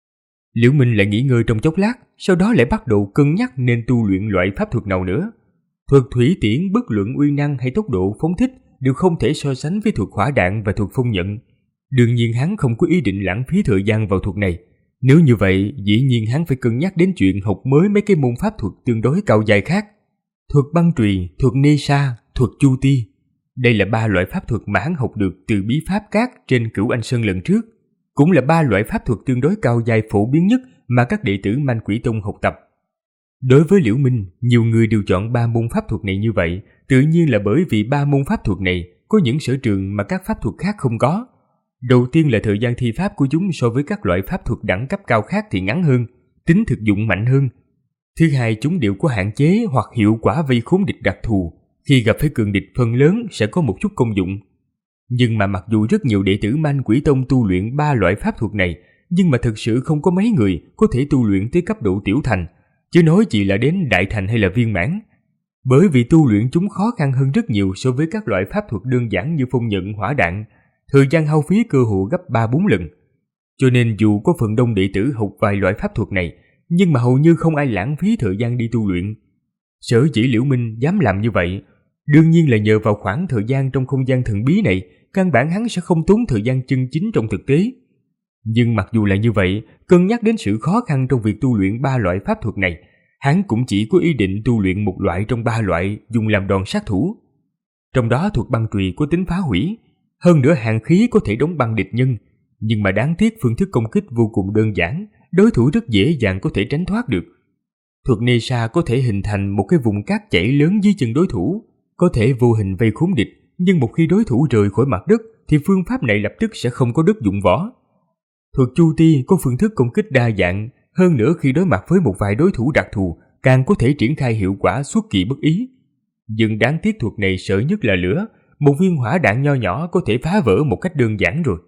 Liễu Minh lại nghỉ ngơi trong chốc lát, sau đó lại bắt đầu cân nhắc nên tu luyện loại pháp thuật nào nữa. Thuật thủy tiễn bất luận uy năng hay tốc độ phóng thích đều không thể so sánh với thuật hỏa đạn và thuật phong nhận. Đương nhiên hắn không có ý định lãng phí thời gian vào thuật này. Nếu như vậy, dĩ nhiên hắn phải cân nhắc đến chuyện học mới mấy cái môn pháp thuật tương đối cao dài khác. Thuật băng trùy, thuật nê sa, thuật chu ti. Đây là 3 loại pháp thuật mà hắn học được từ bí pháp cát trên Cửu Anh Sơn lần trước. Cũng là 3 loại pháp thuật tương đối cao dài phổ biến nhất mà các đệ tử Manh Quỷ Tông học tập. Đối với Liễu Minh, nhiều người đều chọn 3 môn pháp thuật này như vậy, tự nhiên là bởi vì 3 môn pháp thuật này có những sở trường mà các pháp thuật khác không có. Đầu tiên là thời gian thi pháp của chúng so với các loại pháp thuật đẳng cấp cao khác thì ngắn hơn, tính thực dụng mạnh hơn. Thứ hai, chúng đều có hạn chế hoặc hiệu quả vây khốn địch đặc thù, khi gặp phải cường địch phần lớn sẽ có một chút công dụng. Nhưng mà mặc dù rất nhiều đệ tử Manh Quỷ Tông tu luyện 3 loại pháp thuật này, nhưng mà thực sự không có mấy người có thể tu luyện tới cấp độ tiểu thành, chứ nói chỉ là đến đại thành hay là viên mãn. Bởi vì tu luyện chúng khó khăn hơn rất nhiều so với các loại pháp thuật đơn giản như phong nhận, hỏa đạn, thời gian hao phí cơ hồ gấp 3-4 lần. Cho nên dù có phần đông đệ tử học vài loại pháp thuật này, nhưng mà hầu như không ai lãng phí thời gian đi tu luyện. Sở dĩ Liễu Minh dám làm như vậy, đương nhiên là nhờ vào khoảng thời gian trong không gian thần bí này, căn bản hắn sẽ không tốn thời gian chân chính trong thực tế. Nhưng mặc dù là như vậy, cân nhắc đến sự khó khăn trong việc tu luyện 3 loại pháp thuật này, hắn cũng chỉ có ý định tu luyện một loại trong 3 loại dùng làm đòn sát thủ. Trong đó thuật băng chùy có tính phá hủy, hơn nữa hàn khí có thể đóng băng địch nhân, nhưng mà đáng tiếc phương thức công kích vô cùng đơn giản, đối thủ rất dễ dàng có thể tránh thoát được. Thuật nê sa có thể hình thành một cái vùng cát chảy lớn dưới chân đối thủ, có thể vô hình vây khốn địch, nhưng một khi đối thủ rời khỏi mặt đất thì phương pháp này lập tức sẽ không có đất dụng võ. Thuật chu ti có phương thức công kích đa dạng, hơn nữa khi đối mặt với một vài đối thủ đặc thù càng có thể triển khai hiệu quả xuất kỳ bất ý. Nhưng đáng tiếc thuật này sợ nhất là lửa, một viên hỏa đạn nho nhỏ có thể phá vỡ một cách đơn giản rồi.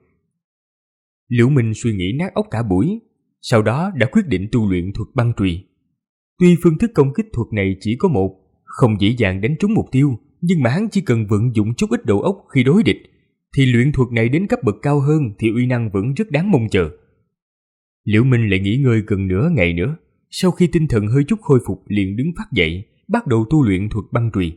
Liễu Minh suy nghĩ nát óc cả buổi, sau đó đã quyết định tu luyện thuật băng chùy. Tuy phương thức công kích thuật này chỉ có một, không dễ dàng đánh trúng mục tiêu, nhưng mà hắn chỉ cần vận dụng chút ít đầu óc khi đối địch. thì luyện thuật này đến cấp bậc cao hơn thì uy năng vẫn rất đáng mong chờ. Liễu Minh lại nghỉ ngơi gần nửa ngày nữa, sau khi tinh thần hơi chút khôi phục liền đứng phát dậy, bắt đầu tu luyện thuật băng chùy.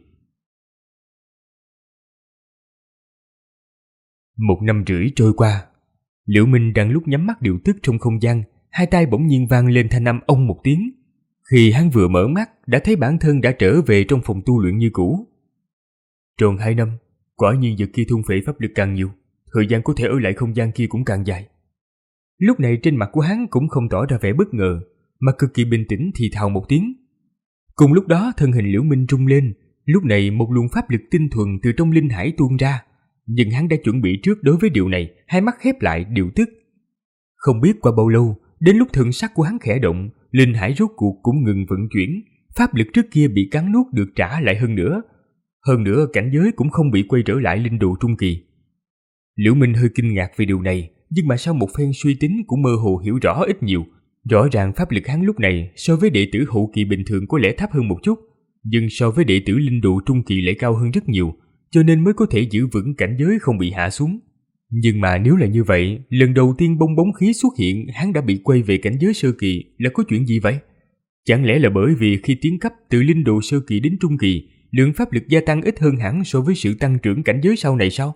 1 năm rưỡi trôi qua, Liễu Minh đang lúc nhắm mắt điều tức trong không gian, hai tai bỗng nhiên vang lên thanh âm ông một tiếng. Khi hắn vừa mở mắt, đã thấy bản thân đã trở về trong phòng tu luyện như cũ. Tròn 2 năm, quả nhiên vật kia thôn phệ pháp lực càng nhiều, thời gian có thể ở lại không gian kia cũng càng dài. Lúc này trên mặt của hắn cũng không tỏ ra vẻ bất ngờ, mà cực kỳ bình tĩnh thì thào một tiếng. Cùng lúc đó thân hình Liễu Minh rung lên, lúc này một luồng pháp lực tinh thuần từ trong linh hải tuôn ra, nhưng hắn đã chuẩn bị trước đối với điều này, hai mắt khép lại điều tức. Không biết qua bao lâu, đến lúc thần sắc của hắn khẽ động, linh hải rốt cuộc cũng ngừng vận chuyển, pháp lực trước kia bị cắn nuốt được trả lại hơn nữa cảnh giới cũng không bị quay trở lại linh đồ trung kỳ. Liễu Minh hơi kinh ngạc về điều này, nhưng mà sau một phen suy tính cũng mơ hồ hiểu rõ ít nhiều. Rõ ràng pháp lực hắn lúc này so với đệ tử hậu kỳ bình thường có lẽ thấp hơn một chút, nhưng so với đệ tử linh đồ trung kỳ lại cao hơn rất nhiều, cho nên mới có thể giữ vững cảnh giới không bị hạ xuống. Nhưng mà nếu là như vậy, lần đầu tiên bong bóng khí xuất hiện hắn đã bị quay về cảnh giới sơ kỳ là có chuyện gì vậy? Chẳng lẽ là bởi vì khi tiến cấp từ linh đồ sơ kỳ đến trung kỳ, lượng pháp lực gia tăng ít hơn hẳn so với sự tăng trưởng cảnh giới sau này sao?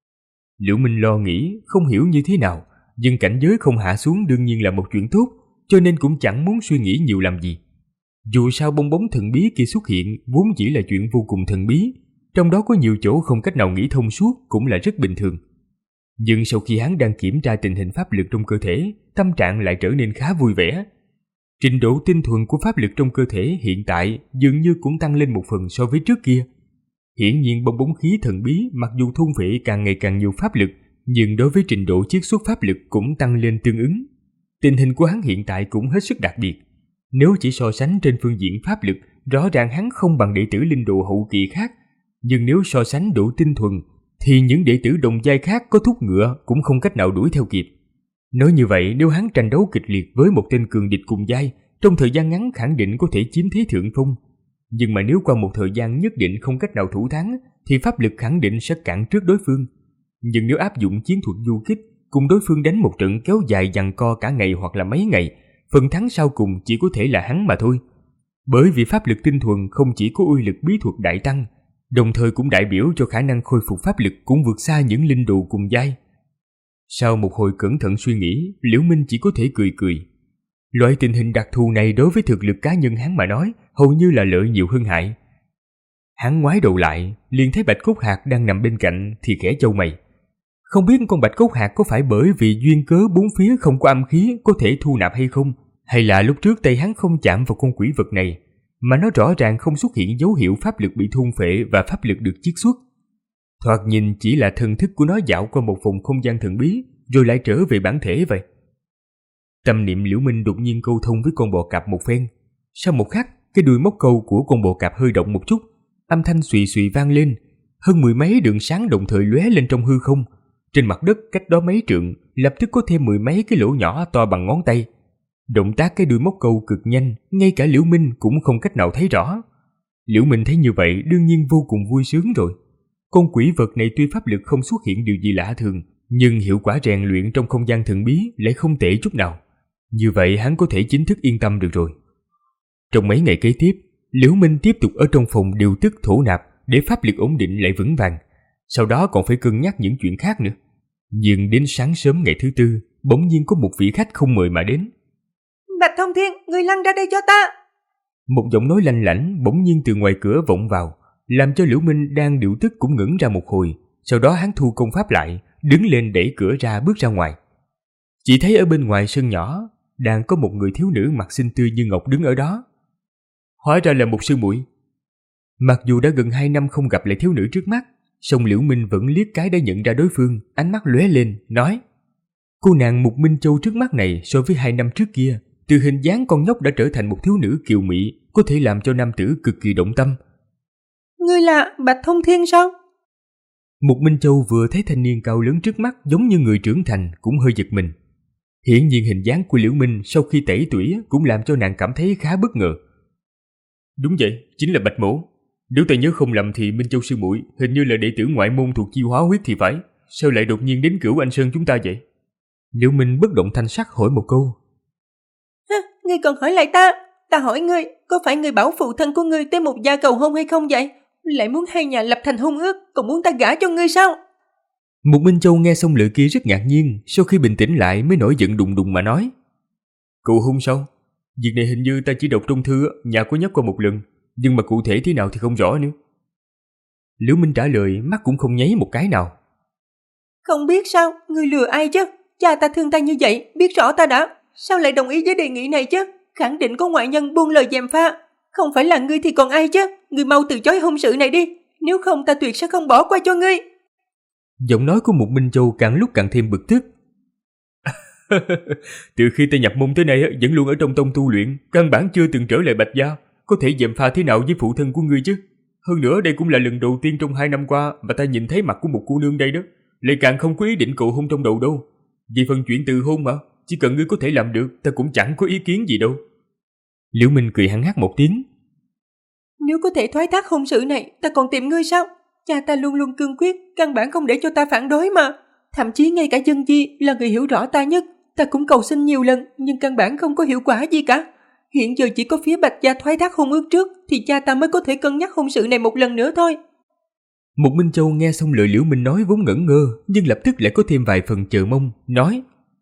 Liễu Minh lo nghĩ, không hiểu như thế nào, nhưng cảnh giới không hạ xuống đương nhiên là một chuyện tốt, cho nên cũng chẳng muốn suy nghĩ nhiều làm gì. Dù sao bong bóng thần bí kia xuất hiện vốn chỉ là chuyện vô cùng thần bí, trong đó có nhiều chỗ không cách nào nghĩ thông suốt cũng là rất bình thường. Nhưng sau khi hắn đang kiểm tra tình hình pháp lực trong cơ thể, tâm trạng lại trở nên khá vui vẻ. Trình độ tinh thuần của pháp lực trong cơ thể hiện tại dường như cũng tăng lên một phần so với trước kia. Hiển nhiên bong bóng khí thần bí mặc dù thôn phệ càng ngày càng nhiều pháp lực, nhưng đối với trình độ chiết xuất pháp lực cũng tăng lên tương ứng. Tình hình của hắn hiện tại cũng hết sức đặc biệt. Nếu chỉ so sánh trên phương diện pháp lực, rõ ràng hắn không bằng đệ tử linh đồ hậu kỳ khác, nhưng nếu so sánh độ tinh thuần thì những đệ tử đồng giai khác có thúc ngựa cũng không cách nào đuổi theo kịp. Nói như vậy, nếu hắn tranh đấu kịch liệt với một tên cường địch cùng giai, trong thời gian ngắn khẳng định có thể chiếm thế thượng phong. Nhưng mà nếu qua một thời gian nhất định không cách nào thủ thắng, thì pháp lực khẳng định sẽ cản trước đối phương. Nhưng nếu áp dụng chiến thuật du kích, cùng đối phương đánh một trận kéo dài giằng co cả ngày hoặc là mấy ngày, phần thắng sau cùng chỉ có thể là hắn mà thôi. Bởi vì pháp lực tinh thuần không chỉ có uy lực bí thuật đại tăng, đồng thời cũng đại biểu cho khả năng khôi phục pháp lực cũng vượt xa những linh đồ cùng giai. Sau một hồi cẩn thận suy nghĩ, Liễu Minh chỉ có thể cười cười. Loại tình hình đặc thù này đối với thực lực cá nhân hắn mà nói, hầu như là lợi nhiều hơn hại. Hắn ngoái đầu lại, liền thấy Bạch Cốt Hạc đang nằm bên cạnh thì khẽ chau mày. Không biết con Bạch Cốt Hạc có phải bởi vì duyên cớ bốn phía không có âm khí có thể thu nạp hay không, hay là lúc trước tay hắn không chạm vào con quỷ vật này, mà nó rõ ràng không xuất hiện dấu hiệu pháp lực bị thôn phệ và pháp lực được chiết xuất. Thoạt nhìn chỉ là thần thức của nó dạo qua một vùng không gian thần bí, rồi lại trở về bản thể vậy. Tâm niệm Liễu Minh đột nhiên câu thông với con bò cạp một phen. Sau một khắc, cái đuôi móc câu của con bò cạp hơi động một chút, âm thanh xùy xùy vang lên, hơn 10 mấy đường sáng đồng thời lóe lên trong hư không. Trên mặt đất cách đó mấy trượng, lập tức có thêm 10 mấy cái lỗ nhỏ to bằng ngón tay. Động tác cái đuôi móc câu cực nhanh, ngay cả Liễu Minh cũng không cách nào thấy rõ. Liễu Minh thấy như vậy đương nhiên vô cùng vui sướng rồi. Con quỷ vật này tuy pháp lực không xuất hiện điều gì lạ thường, nhưng hiệu quả rèn luyện trong không gian thần bí lại không tệ chút nào. Như vậy hắn có thể chính thức yên tâm được rồi. Trong mấy ngày kế tiếp, Liễu Minh tiếp tục ở trong phòng điều tức thổ nạp để pháp lực ổn định lại vững vàng. Sau đó còn phải cân nhắc những chuyện khác nữa. Nhưng đến sáng sớm ngày thứ tư, bỗng nhiên có một vị khách không mời mà đến. Bạch Thông Thiên, ngươi lăn ra đây cho ta. Một giọng nói lanh lảnh bỗng nhiên từ ngoài cửa vọng vào, làm cho Liễu Minh đang điều tức cũng ngẩn ra một hồi. Sau đó hắn thu công pháp lại, đứng lên đẩy cửa ra bước ra ngoài. Chỉ thấy ở bên ngoài sân nhỏ đang có một người thiếu nữ mặt xinh tươi như ngọc đứng ở đó. Hóa ra là một sư muội. Mặc dù đã gần 2 năm không gặp lại thiếu nữ trước mắt, song Liễu Minh vẫn liếc cái đã nhận ra đối phương, ánh mắt lóe lên, nói: Cô nàng Mục Minh Châu trước mắt này so với 2 năm trước kia, từ hình dáng con nhóc đã trở thành một thiếu nữ kiều mỹ, có thể làm cho nam tử cực kỳ động tâm. Ngươi là Bạch Thông Thiên sao? Mục Minh Châu vừa thấy thanh niên cao lớn trước mắt giống như người trưởng thành cũng hơi giật mình. Hiển nhiên hình dáng của Liễu Minh sau khi tẩy tủy cũng làm cho nàng cảm thấy khá bất ngờ. Đúng vậy, chính là Bạch Mỗ. Nếu ta nhớ không lầm thì Minh Châu sư muội hình như là đệ tử ngoại môn thuộc Chi Hóa Huyết thì phải. sao lại đột nhiên đến Cửu Anh Sơn chúng ta vậy? Liễu Minh bất động thanh sắc hỏi một câu. Ngươi còn hỏi lại ta? Ta hỏi ngươi, có phải ngươi bảo phụ thân của ngươi tới Mục gia cầu hôn hay không vậy? Lại muốn hai nhà lập thành hôn ước, còn muốn ta gả cho ngươi sao? Mục Minh Châu nghe xong lời kia rất ngạc nhiên, sau khi bình tĩnh lại mới nổi giận đùng đùng mà nói. Cầu hôn sao? Việc này hình như ta chỉ đọc trong thư, nhà có nhắc qua một lần, nhưng mà cụ thể thế nào thì không rõ nữa. Liễu Minh trả lời, mắt cũng không nháy một cái nào. Không biết sao, ngươi lừa ai chứ? Cha ta thương ta như vậy, biết rõ ta đã, sao lại đồng ý với đề nghị này chứ? Khẳng định có ngoại nhân buông lời gièm pha. Không phải là ngươi thì còn ai chứ? Ngươi mau từ chối hôn sự này đi, nếu không ta tuyệt sẽ không bỏ qua cho ngươi. Giọng nói của Mục Minh Châu càng lúc càng thêm bực tức. Từ khi ta nhập môn tới nay vẫn luôn ở trong tông tu luyện, căn bản chưa từng trở lại Bạch gia, có thể gièm pha thế nào với phụ thân của ngươi chứ? Hơn nữa đây cũng là lần đầu tiên trong 2 năm qua mà ta nhìn thấy mặt của một cô nương đây đó, lại càng không có ý định cầu hôn trong đầu đâu. Vì phần chuyện từ hôn mà, chỉ cần ngươi có thể làm được, ta cũng chẳng có ý kiến gì đâu. Liễu Minh cười hăng hắc một tiếng. Nếu có thể thoái thác hôn sự này, ta còn tìm ngươi sao? Cha ta luôn luôn cương quyết, căn bản không để cho ta phản đối mà. Thậm chí ngay cả Dân Di là người hiểu rõ ta nhất, ta cũng cầu xin nhiều lần, nhưng căn bản không có hiệu quả gì cả. Hiện giờ chỉ có phía Bạch gia thoái thác hôn ước trước, thì cha ta mới có thể cân nhắc hôn sự này một lần nữa thôi. Mục Minh Châu nghe xong lời Liễu Minh nói vốn ngẩn ngơ, nhưng lập tức lại có thêm vài phần chờ mong, nói.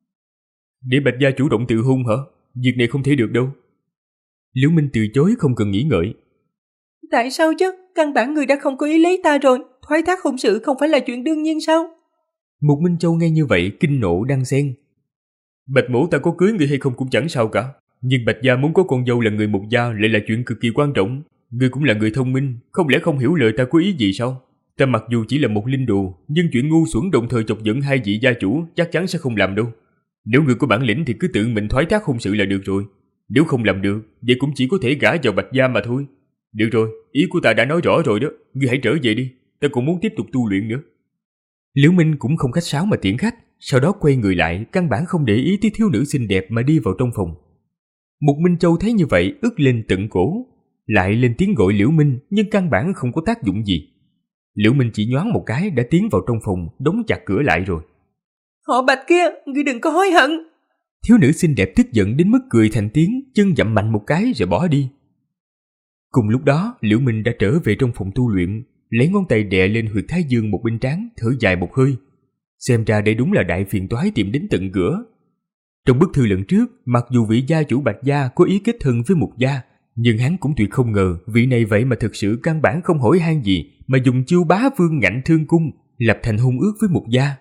Để Bạch gia chủ động tự hôn hả? Việc này không thể được đâu. Liễu Minh từ chối không cần nghĩ ngợi. Tại sao chứ? Căn bản người đã không có ý lấy ta rồi, thoái thác hôn sự không phải là chuyện đương nhiên sao? Mục Minh Châu nghe như vậy kinh nộ đan xen. Bạch mẫu ta có cưới người hay không cũng chẳng sao cả, nhưng Bạch gia muốn có con dâu là người Mục gia lại là chuyện cực kỳ quan trọng. Ngươi cũng là người thông minh, không lẽ không hiểu lời ta có ý gì sao? Ta mặc dù chỉ là một linh đồ, nhưng chuyện ngu xuẩn đồng thời chọc giận hai vị gia chủ chắc chắn sẽ không làm đâu. Nếu ngươi có bản lĩnh thì cứ tự mình thoái thác hôn sự là được rồi. Nếu không làm được, vậy cũng chỉ có thể gả vào Bạch gia mà thôi. Được rồi, ý của ta đã nói rõ rồi đó, ngươi hãy trở về đi, ta cũng muốn tiếp tục tu luyện nữa. Liễu Minh cũng không khách sáo mà tiễn khách, sau đó quay người lại, căn bản không để ý tới thiếu nữ xinh đẹp mà đi vào trong phòng. Mục Minh Châu thấy như vậy ức lên tận cổ, lại lên tiếng gọi Liễu Minh nhưng căn bản không có tác dụng gì. Liễu Minh chỉ nhoáng một cái đã tiến vào trong phòng, đóng chặt cửa lại rồi. Họ Bạch kia, ngươi đừng có hối hận. Thiếu nữ xinh đẹp tức giận đến mức cười thành tiếng, chân dậm mạnh một cái rồi bỏ đi. Cùng lúc đó, Liễu Minh đã trở về trong phòng tu luyện, lấy ngón tay đè lên huyệt thái dương một bên trán, thở dài một hơi. Xem ra đây đúng là đại phiền toái tìm đến tận cửa. Trong bức thư lần trước, mặc dù vị gia chủ Bạch gia có ý kết thân với Mục gia, nhưng hắn cũng tuyệt không ngờ vị này vậy mà thực sự căn bản không hỏi han gì mà dùng chiêu bá vương ngạnh thương cung lập thành hôn ước với Mục gia.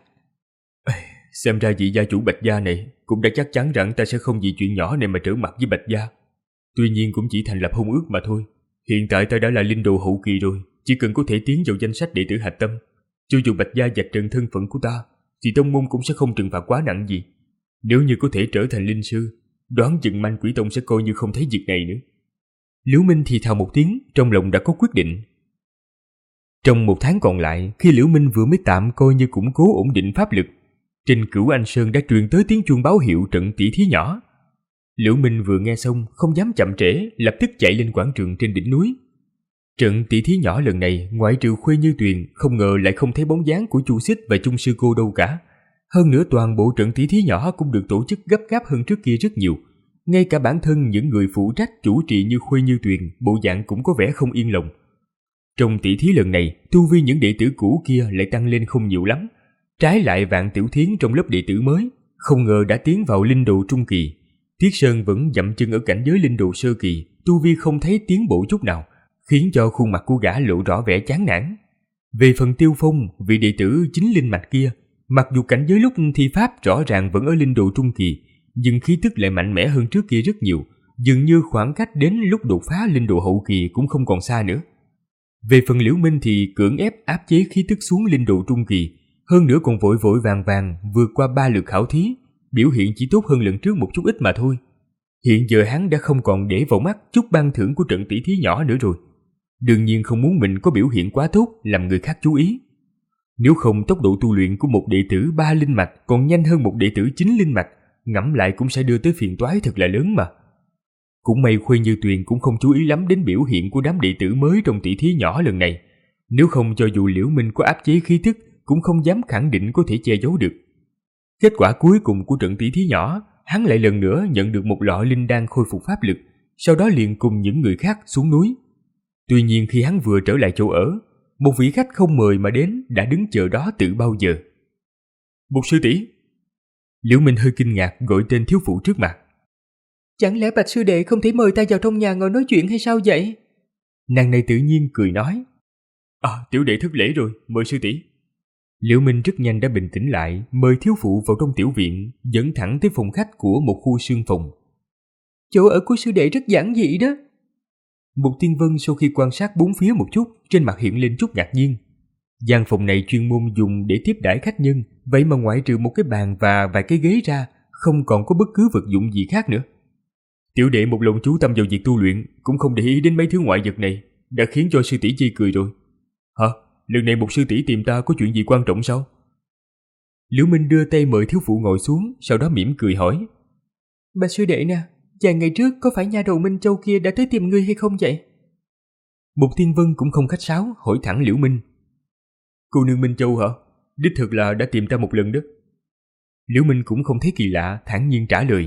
Xem ra vị gia chủ Bạch gia này cũng đã chắc chắn rằng ta sẽ không vì chuyện nhỏ này mà trở mặt với Bạch gia. Tuy nhiên cũng chỉ thành lập hôn ước mà thôi. Hiện tại ta đã là linh đồ hậu kỳ rồi, chỉ cần có thể tiến vào danh sách đệ tử hạch tâm. Cho dù Bạch gia vạch trần thân phận của ta, thì tông môn cũng sẽ không trừng phạt quá nặng gì. Nếu như có thể trở thành linh sư, đoán chừng Manh Quỷ Tông sẽ coi như không thấy việc này nữa. Liễu Minh thì thào một tiếng, trong lòng đã có quyết định. Trong 1 tháng còn lại, khi Liễu Minh vừa mới tạm coi như củng cố ổn định pháp lực, trên Cửu Anh Sơn đã truyền tới tiếng chuông báo hiệu trận tỷ thí nhỏ. Liễu Minh vừa nghe xong, không dám chậm trễ, lập tức chạy lên quảng trường trên đỉnh núi. Trận tỷ thí nhỏ lần này, ngoại trừ Khuê Như Tuyền, không ngờ lại không thấy bóng dáng của Chu Xích và Chung Sư Cô đâu cả. Hơn nữa toàn bộ trận tỷ thí nhỏ cũng được tổ chức gấp gáp hơn trước kia rất nhiều. Ngay cả bản thân những người phụ trách chủ trì như Khuê Như Tuyền, bộ dạng cũng có vẻ không yên lòng. Trong tỷ thí lần này, tu vi những đệ tử cũ kia lại tăng lên không nhiều lắm. Trái lại Vạn Tiểu Thiến trong lớp đệ tử mới, không ngờ đã tiến vào linh đồ trung kỳ. Tiết Sơn vẫn dậm chân ở cảnh giới linh đồ sơ kỳ, tu vi không thấy tiến bộ chút nào, khiến cho khuôn mặt của gã lộ rõ vẻ chán nản. Về phần Tiêu Phong, vị đệ tử chính linh mạch kia, mặc dù cảnh giới lúc thi pháp rõ ràng vẫn ở linh đồ trung kỳ, nhưng khí tức lại mạnh mẽ hơn trước kia rất nhiều, dường như khoảng cách đến lúc đột phá linh đồ hậu kỳ cũng không còn xa nữa. Về phần Liễu Minh thì cưỡng ép áp chế khí tức xuống linh đồ trung kỳ, hơn nữa còn vội vội vàng vàng vượt qua 3 lượt khảo thí, biểu hiện chỉ tốt hơn lần trước một chút ít mà thôi. Hiện giờ hắn đã không còn để vào mắt chút ban thưởng của trận tỷ thí nhỏ nữa rồi. Đương nhiên không muốn mình có biểu hiện quá tốt làm người khác chú ý. Nếu không tốc độ tu luyện của một đệ tử 3 linh mạch còn nhanh hơn một đệ tử 9 linh mạch, ngẫm lại cũng sẽ đưa tới phiền toái thật là lớn mà. Cũng may Khuê Như Tuyền cũng không chú ý lắm đến biểu hiện của đám đệ tử mới trong tỷ thí nhỏ lần này. Nếu không cho dù Liễu Minh có áp chế khí tức cũng không dám khẳng định có thể che giấu được. Kết quả cuối cùng của trận tỷ thí nhỏ, hắn lại lần nữa nhận được một lọ linh đan khôi phục pháp lực, sau đó liền cùng những người khác xuống núi. Tuy nhiên khi hắn vừa trở lại chỗ ở, một vị khách không mời mà đến đã đứng chờ đó từ bao giờ. Một sư tỷ. Liễu Minh hơi kinh ngạc gọi tên thiếu phụ trước mặt. Chẳng lẽ Bạch sư đệ không thể mời ta vào trong nhà ngồi nói chuyện hay sao vậy? Nàng này tự nhiên cười nói. Tiểu đệ thất lễ rồi, mời sư tỷ. Liễu Minh rất nhanh đã bình tĩnh lại, mời thiếu phụ vào trong tiểu viện, dẫn thẳng tới phòng khách của một khu sương phòng. Chỗ ở của sư đệ rất giản dị đó. Mục Tiên Vân sau khi quan sát bốn phía một chút, trên mặt hiện lên chút ngạc nhiên. Gian phòng này chuyên môn dùng để tiếp đãi khách nhân, vậy mà ngoại trừ một cái bàn và vài cái ghế ra, không còn có bất cứ vật dụng gì khác nữa. Tiểu đệ một lòng chú tâm vào việc tu luyện, cũng không để ý đến mấy thứ ngoại vật này, đã khiến cho sư tỷ chê cười rồi. Hả? Lần này một sư tỷ tìm ta có chuyện gì quan trọng sao? Liễu Minh đưa tay mời thiếu phụ ngồi xuống, sau đó mỉm cười hỏi. Bạch sư đệ nè, vài ngày trước có phải nha đầu Minh Châu kia đã tới tìm ngươi hay không vậy? Mục Tiên Vân cũng không khách sáo, hỏi thẳng Liễu Minh. Cô nương Minh Châu hả? Đích thực là đã tìm ta một lần đó. Liễu Minh cũng không thấy kỳ lạ, thản nhiên trả lời.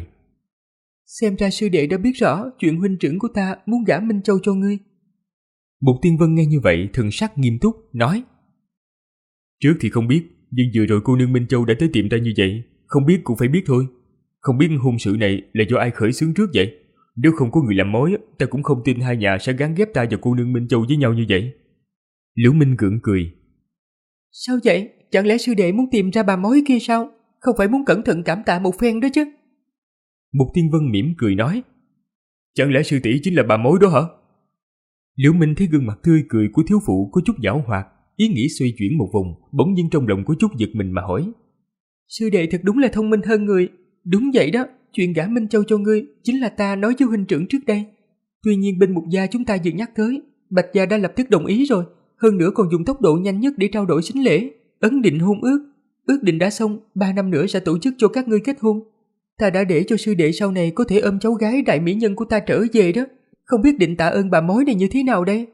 Xem ra sư đệ đã biết rõ chuyện huynh trưởng của ta muốn gả Minh Châu cho ngươi. Mục Tiên Vân nghe như vậy thần sắc nghiêm túc, nói. Trước thì không biết, nhưng vừa rồi cô nương Minh Châu đã tới tìm ta như vậy, không biết cũng phải biết thôi. Không biết hôn sự này là do ai khởi xướng trước vậy? Nếu không có người làm mối, ta cũng không tin hai nhà sẽ gắn ghép ta và cô nương Minh Châu với nhau như vậy. Liễu Minh gượng cười. Sao vậy? Chẳng lẽ sư đệ muốn tìm ra bà mối kia sao? Không phải muốn cẩn thận cảm tạ một phen đó chứ? Mục Tiên Vân mỉm cười nói. Chẳng lẽ sư tỷ chính là bà mối đó hả? Liễu Minh thấy gương mặt tươi cười của thiếu phụ có chút giảo hoạt, ý nghĩ xoay chuyển một vòng, bỗng nhiên trong lòng có chút giật mình mà hỏi. Sư đệ thật đúng là thông minh hơn người. Đúng vậy đó, chuyện gả Minh Châu cho ngươi chính là ta nói với huynh trưởng trước đây. Tuy nhiên bên Mục gia chúng ta vừa nhắc tới, Bạch gia đã lập tức đồng ý rồi, hơn nữa còn dùng tốc độ nhanh nhất để trao đổi sính lễ, ấn định hôn ước. Ước định đã xong, 3 năm nữa sẽ tổ chức cho các ngươi kết hôn. Ta đã để cho sư đệ sau này có thể ôm cháu gái đại mỹ nhân của ta trở về đó. Không biết định tạ ơn bà mối này như thế nào đây?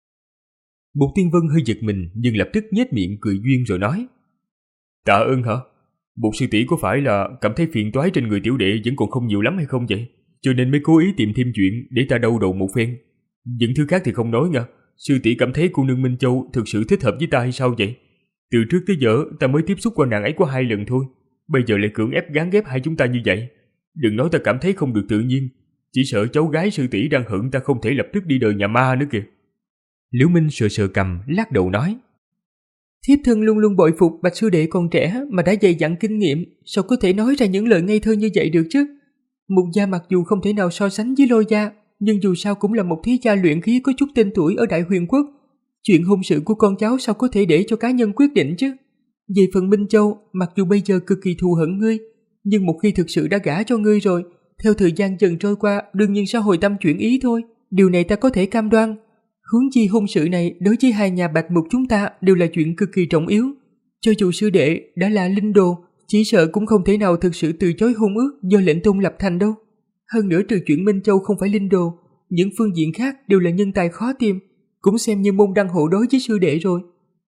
Mục Tiên Vân hơi giật mình nhưng lập tức nhếch miệng cười duyên rồi nói. Tạ ơn hả? Bột sư tỷ có phải là cảm thấy phiền toái trên người tiểu đệ vẫn còn không nhiều lắm hay không vậy? Cho nên mới cố ý tìm thêm chuyện để ta đau đầu một phen. Những thứ khác thì không nói nha. Sư tỷ cảm thấy cô nương Minh Châu thực sự thích hợp với ta hay sao vậy? Từ trước tới giờ ta mới tiếp xúc qua nàng ấy có 2 lần thôi. Bây giờ lại cưỡng ép gán ghép hai chúng ta như vậy. Đừng nói ta cảm thấy không được tự nhiên. Chỉ sợ cháu gái sư tỷ đang hận ta không thể lập tức đi đời nhà ma nữa kìa. Liễu Minh sờ sờ cằm, lắc đầu nói. Thiếp thân luôn luôn bội phục Bạch sư đệ còn trẻ mà đã dày dặn kinh nghiệm, sao có thể nói ra những lời ngây thơ như vậy được chứ? Mục gia mặc dù không thể nào so sánh với Lôi gia, nhưng dù sao cũng là một thế gia luyện khí có chút tên tuổi ở Đại Huyền Quốc. Chuyện hôn sự của con cháu sao có thể để cho cá nhân quyết định chứ? Về phần Minh Châu, mặc dù bây giờ cực kỳ thù hận ngươi, nhưng một khi thực sự đã gả cho ngươi rồi, theo thời gian dần trôi qua đương nhiên sẽ hồi tâm chuyển ý thôi. Điều này ta có thể cam đoan. Huống chi hôn sự này đối với hai nhà Bạch Mục chúng ta đều là chuyện cực kỳ trọng yếu. Cho dù sư đệ đã là linh đồ, chỉ sợ cũng không thể nào thực sự từ chối hôn ước do lệnh tôn lập thành đâu. Hơn nữa trừ chuyện Minh Châu không phải linh đồ, những phương diện khác đều là nhân tài khó tìm, cũng xem như môn đăng hộ đối với sư đệ rồi.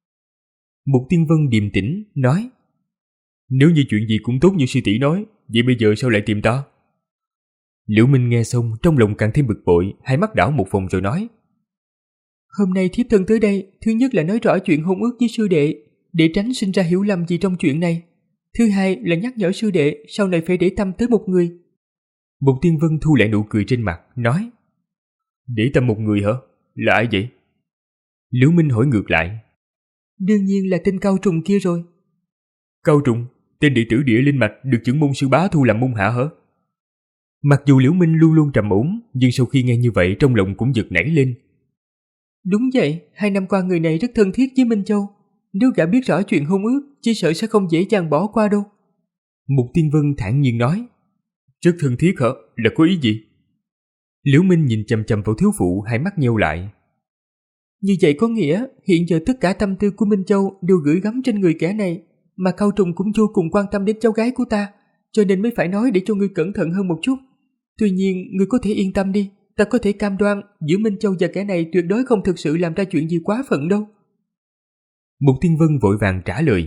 Mục Tiên Vân điềm tĩnh nói. Nếu như chuyện gì cũng tốt như sư tỷ nói, vậy bây giờ sao lại tìm ta? Liễu Minh nghe xong trong lòng càng thêm bực bội, hai mắt đảo một vòng rồi nói. Hôm nay thiếp thân tới đây, thứ nhất là nói rõ chuyện hôn ước với sư đệ, để tránh sinh ra hiểu lầm gì trong chuyện này. Thứ hai là nhắc nhở sư đệ sau này phải để tâm tới một người. Mục Tiên Vân thu lại nụ cười trên mặt, nói. Để tâm một người hả? Là ai vậy? Liễu Minh hỏi ngược lại. Đương nhiên là tên Cao Trùng kia rồi. Cao Trùng, tên đệ tử Địa Linh Mạch được trưởng môn sư bá thu làm môn hạ hả? Mặc dù Liễu Minh luôn luôn trầm ổn, nhưng sau khi nghe như vậy trong lòng cũng giật nảy lên. Đúng vậy, 2 năm qua người này rất thân thiết với Minh Châu. Nếu gã biết rõ chuyện hôn ước, chỉ sợ sẽ không dễ dàng bỏ qua đâu. Mục Tiên Vân thản nhiên nói. Rất thân thiết hả? Là có ý gì? Liễu Minh nhìn chằm chằm vào thiếu phụ, hai mắt nheo lại. Như vậy có nghĩa hiện giờ tất cả tâm tư của Minh Châu đều gửi gắm trên người kẻ này, mà Cao Trùng cũng vô cùng quan tâm đến cháu gái của ta, cho nên mới phải nói để cho ngươi cẩn thận hơn một chút. Tuy nhiên, ngươi có thể yên tâm đi, ta có thể cam đoan giữa Minh Châu và kẻ này tuyệt đối không thực sự làm ra chuyện gì quá phận đâu. Mục Tiên Vân vội vàng trả lời.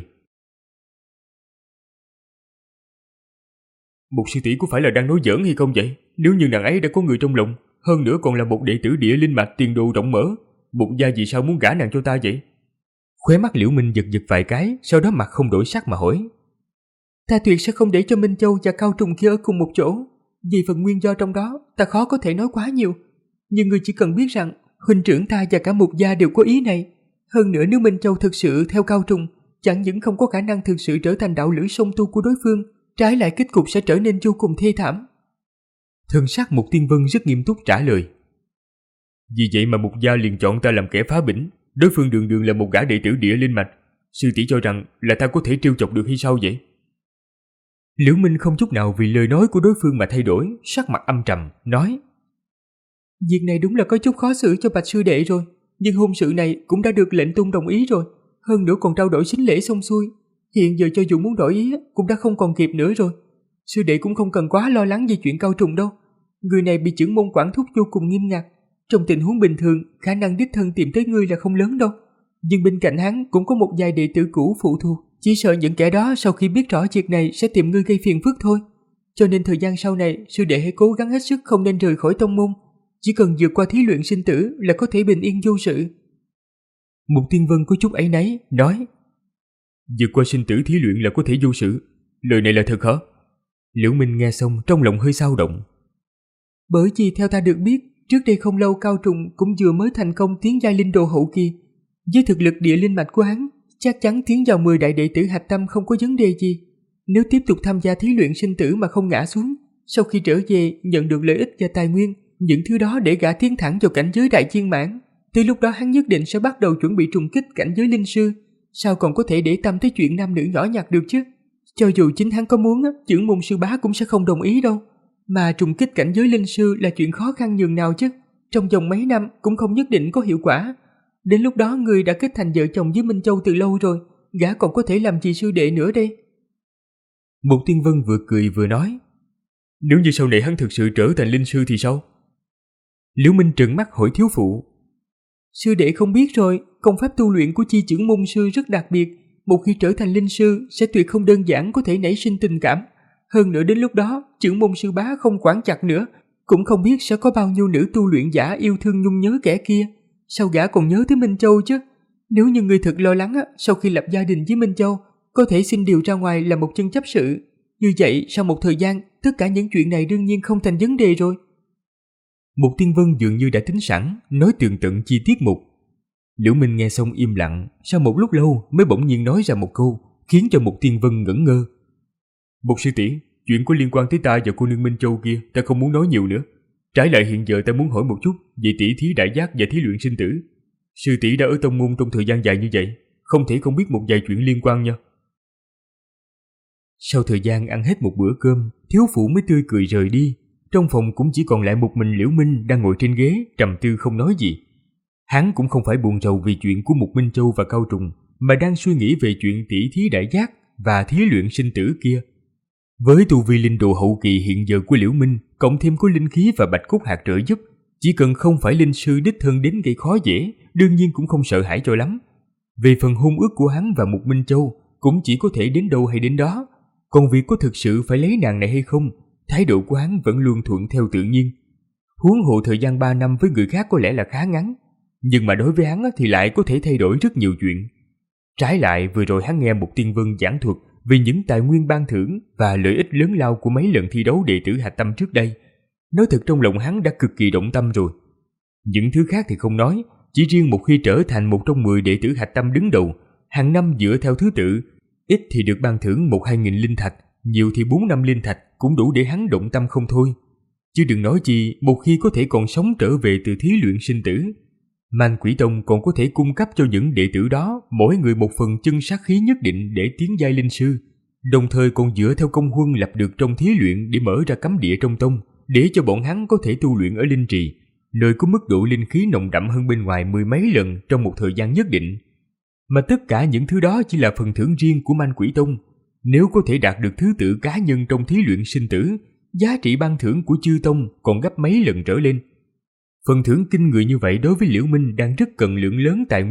Một sư tỷ có phải là đang nói giỡn hay không vậy? Nếu như nàng ấy đã có người trong lòng, hơn nữa còn là một đệ tử Địa Linh Mạch tiền đồ rộng mở, Mục gia vì sao muốn gả nàng cho ta vậy? Khóe mắt Liễu Minh giật giật vài cái, sau đó mặt không đổi sắc mà hỏi. Ta tuyệt sẽ không để cho Minh Châu và Cao Trùng kia ở cùng một chỗ. Vì phần nguyên do trong đó, ta khó có thể nói quá nhiều. Nhưng ngươi chỉ cần biết rằng, huynh trưởng ta và cả Mục gia đều có ý này. Hơn nữa nếu Minh Châu thực sự theo Cao Trùng, chẳng những không có khả năng thực sự trở thành đạo lữ song tu của đối phương, trái lại kết cục sẽ trở nên vô cùng thê thảm. Thần sắc Mục Tiên Vân rất nghiêm túc trả lời. Vì vậy mà Mục gia liền chọn ta làm kẻ phá bỉnh. Đối phương đường đường là một gã đệ tử Địa Linh Mạch. Sư tỷ cho rằng là ta có thể trêu chọc được hay sao vậy? Liễu Minh không chút nào vì lời nói của đối phương mà thay đổi, sắc mặt âm trầm, nói. Việc này đúng là có chút khó xử cho Bạch sư đệ rồi, nhưng hôn sự này cũng đã được lệnh Tung đồng ý rồi, hơn nữa còn trao đổi sính lễ xong xuôi. Hiện giờ cho dù muốn đổi ý cũng đã không còn kịp nữa rồi. Sư đệ cũng không cần quá lo lắng về chuyện Cao Trùng đâu. Người này bị chưởng môn quản thúc vô cùng nghiêm ngặt. Trong tình huống bình thường, khả năng đích thân tìm tới ngươi là không lớn đâu. Nhưng bên cạnh hắn cũng có một vài đệ tử cũ phụ thuộc. Chỉ sợ những kẻ đó sau khi biết rõ việc này sẽ tìm ngươi gây phiền phức thôi. Cho nên thời gian sau này, sư đệ hãy cố gắng hết sức không nên rời khỏi tông môn. Chỉ cần vượt qua thí luyện sinh tử là có thể bình yên vô sự. Mục Tiên Vân có chút áy náy, nói. Vượt qua sinh tử thí luyện là có thể vô sự. Lời này là thật hả? Liễu Minh nghe xong trong lòng hơi dao động. Bởi vì theo ta được biết, trước đây không lâu Cao Trùng cũng vừa mới thành công tiến giai linh đồ hậu kỳ. Với thực lực địa linh mạch của hắn, chắc chắn tiến vào 10 đại đệ tử hạch tâm không có vấn đề gì. Nếu tiếp tục tham gia thí luyện sinh tử mà không ngã xuống, sau khi trở về nhận được lợi ích và tài nguyên, những thứ đó để gã tiến thẳng vào cảnh giới đại viên mãn. Tới lúc đó hắn nhất định sẽ bắt đầu chuẩn bị trùng kích cảnh giới linh sư. Sao còn có thể để tâm tới chuyện nam nữ nhỏ nhặt được chứ? Cho dù chính hắn có muốn, chưởng môn sư bá cũng sẽ không đồng ý đâu. Mà trùng kích cảnh giới linh sư là chuyện khó khăn nhường nào chứ? Trong vòng mấy năm cũng không nhất định có hiệu quả. Đến lúc đó người đã kết thành vợ chồng với Minh Châu từ lâu rồi, gã còn có thể làm gì sư đệ nữa đây? Mục Tiên Vân vừa cười vừa nói. Nếu như sau này hắn thực sự trở thành linh sư thì sao? Liễu Minh trợn mắt hỏi thiếu phụ. Sư đệ không biết rồi, công pháp tu luyện của chi chưởng môn sư rất đặc biệt. Một khi trở thành linh sư sẽ tuyệt không đơn giản có thể nảy sinh tình cảm. Hơn nữa đến lúc đó, chưởng môn sư bá không quản chặt nữa, cũng không biết sẽ có bao nhiêu nữ tu luyện giả yêu thương nhung nhớ kẻ kia. Sao gã còn nhớ tới Minh Châu chứ? Nếu như người thật lo lắng, sau khi lập gia đình với Minh Châu, có thể xin điều ra ngoài làm một chân chấp sự. Như vậy, sau một thời gian, tất cả những chuyện này đương nhiên không thành vấn đề rồi. Mục Tiên Vân dường như đã tính sẵn, nói tường tận chi tiết một. Liễu Minh nghe xong im lặng, sau một lúc lâu mới bỗng nhiên nói ra một câu, khiến cho Mục Tiên Vân ngẩn ngơ. Mục sư tỷ, chuyện có liên quan tới ta và cô nương Minh Châu kia, ta không muốn nói nhiều nữa. Trái lại hiện giờ ta muốn hỏi một chút về tỷ thí đại giác và thí luyện sinh tử. Sư tỷ đã ở tông môn trong thời gian dài như vậy, không thể không biết một vài chuyện liên quan nha. Sau thời gian ăn hết một bữa cơm, thiếu phụ mới tươi cười rời đi. Trong phòng cũng chỉ còn lại một mình Liễu Minh đang ngồi trên ghế trầm tư không nói gì. Hắn cũng không phải buồn rầu vì chuyện của Mục Minh Châu và Cao Trùng, mà đang suy nghĩ về chuyện tỷ thí đại giác và thí luyện sinh tử kia. Với tu vi linh đồ hậu kỳ hiện giờ của Liễu Minh, cộng thêm có linh khí và bạch cốt hạt trợ giúp, chỉ cần không phải linh sư đích thân đến gây khó dễ, đương nhiên cũng không sợ hãi cho lắm. Về phần hôn ước của hắn và Mục Minh Châu, cũng chỉ có thể đến đâu hay đến đó. Còn việc có thực sự phải lấy nàng này hay không, thái độ của hắn vẫn luôn thuận theo tự nhiên. Huống hồ thời gian 3 năm với người khác có lẽ là khá ngắn, nhưng mà đối với hắn thì lại có thể thay đổi rất nhiều chuyện. Trái lại vừa rồi hắn nghe Mục Tiên Vân giảng thuật về những tài nguyên ban thưởng và lợi ích lớn lao của mấy lần thi đấu đệ tử hạch tâm trước đây. Nói thật trong lòng hắn đã cực kỳ động tâm rồi. Những thứ khác thì không nói, chỉ riêng một khi trở thành một trong 10 đệ tử hạch tâm đứng đầu, hàng năm dựa theo thứ tự, ít thì được ban thưởng 1-2 nghìn linh thạch, nhiều thì 4-5 linh thạch cũng đủ để hắn động tâm không thôi. Chứ đừng nói chi một khi có thể còn sống trở về từ thí luyện sinh tử. Man Quỷ Tông còn có thể cung cấp cho những đệ tử đó mỗi người một phần chân sát khí nhất định để tiến giai linh sư, đồng thời còn dựa theo công huân lập được trong thí luyện để mở ra cấm địa trong tông, để cho bọn hắn có thể tu luyện ở linh trì, nơi có mức độ linh khí nồng đậm hơn bên ngoài 10 mấy lần trong một thời gian nhất định. Mà tất cả những thứ đó chỉ là phần thưởng riêng của Man Quỷ Tông. Nếu có thể đạt được thứ tự cá nhân trong thí luyện sinh tử, giá trị ban thưởng của chư tông còn gấp mấy lần trở lên. Phần thưởng kinh người như vậy đối với Liễu Minh đang rất cần lượng lớn tài nguyên,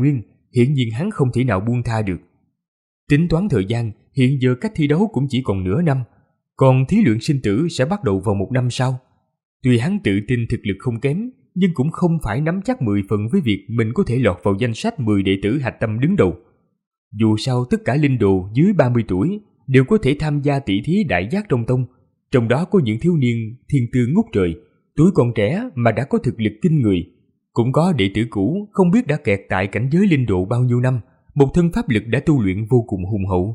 hiển nhiên hắn không thể nào buông tha được. Tính toán thời gian, hiện giờ cách thi đấu cũng chỉ còn nửa năm, còn thí luyện sinh tử sẽ bắt đầu vào 1 năm sau. Tuy hắn tự tin thực lực không kém, nhưng cũng không phải nắm chắc 10 phần với việc mình có thể lọt vào danh sách 10 đệ tử hạch tâm đứng đầu. Dù sao tất cả linh đồ dưới 30 tuổi đều có thể tham gia tỷ thí đại giác trong tông, trong đó có những thiếu niên thiên tư ngút trời, tuổi còn trẻ mà đã có thực lực kinh người. Cũng có đệ tử cũ không biết đã kẹt tại cảnh giới linh độ bao nhiêu năm, một thân pháp lực đã tu luyện vô cùng hùng hậu.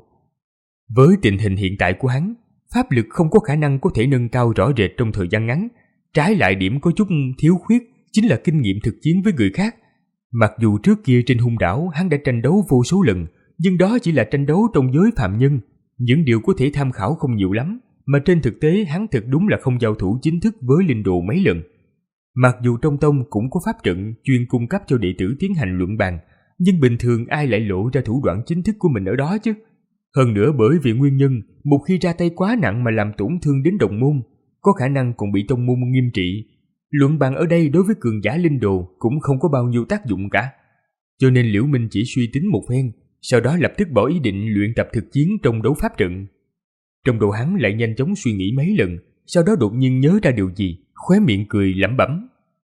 Với tình hình hiện tại của hắn, pháp lực không có khả năng có thể nâng cao rõ rệt trong thời gian ngắn. Trái lại điểm có chút thiếu khuyết chính là kinh nghiệm thực chiến với người khác. Mặc dù trước kia trên hung đảo hắn đã tranh đấu vô số lần, nhưng đó chỉ là tranh đấu trong giới phạm nhân. Những điều có thể tham khảo không nhiều lắm, mà trên thực tế hắn thật đúng là không giao thủ chính thức với linh đồ mấy lần. Mặc dù trong tông cũng có pháp trận chuyên cung cấp cho đệ tử tiến hành luận bàn, nhưng bình thường ai lại lộ ra thủ đoạn chính thức của mình ở đó chứ? Hơn nữa bởi vì nguyên nhân, một khi ra tay quá nặng mà làm tổn thương đến đồng môn, có khả năng còn bị tông môn nghiêm trị. Luận bàn ở đây đối với cường giả linh đồ cũng không có bao nhiêu tác dụng cả. Cho nên Liễu Minh chỉ suy tính một phen, sau đó lập tức bỏ ý định luyện tập thực chiến trong đấu pháp trận. Trong đầu hắn lại nhanh chóng suy nghĩ mấy lần, sau đó đột nhiên nhớ ra điều gì, khóe miệng cười lẩm bẩm.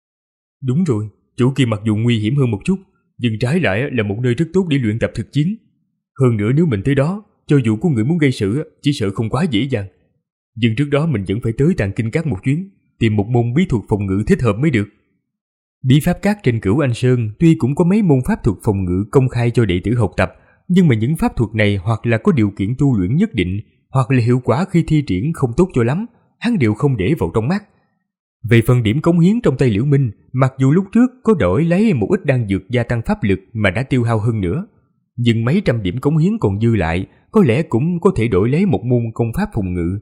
Đúng rồi, chỗ kia mặc dù nguy hiểm hơn một chút, nhưng trái lại là một nơi rất tốt để luyện tập thực chiến. Hơn nữa nếu mình tới đó, cho dù có người muốn gây sự, chỉ sợ không quá dễ dàng. Nhưng trước đó mình vẫn phải tới Tàng Kinh Các một chuyến, tìm một môn bí thuật phòng ngự thích hợp mới được. Bí pháp các trên Cửu Anh Sơn tuy cũng có mấy môn pháp thuật phòng ngự công khai cho đệ tử học tập, nhưng mà những pháp thuật này hoặc là có điều kiện tu luyện nhất định, hoặc là hiệu quả khi thi triển không tốt cho lắm, hắn đều không để vào trong mắt. Về phần điểm cống hiến trong tay Liễu Minh, mặc dù lúc trước có đổi lấy một ít đan dược gia tăng pháp lực mà đã tiêu hao hơn nữa, nhưng mấy trăm điểm cống hiến còn dư lại, có lẽ cũng có thể đổi lấy một môn công pháp phòng ngự.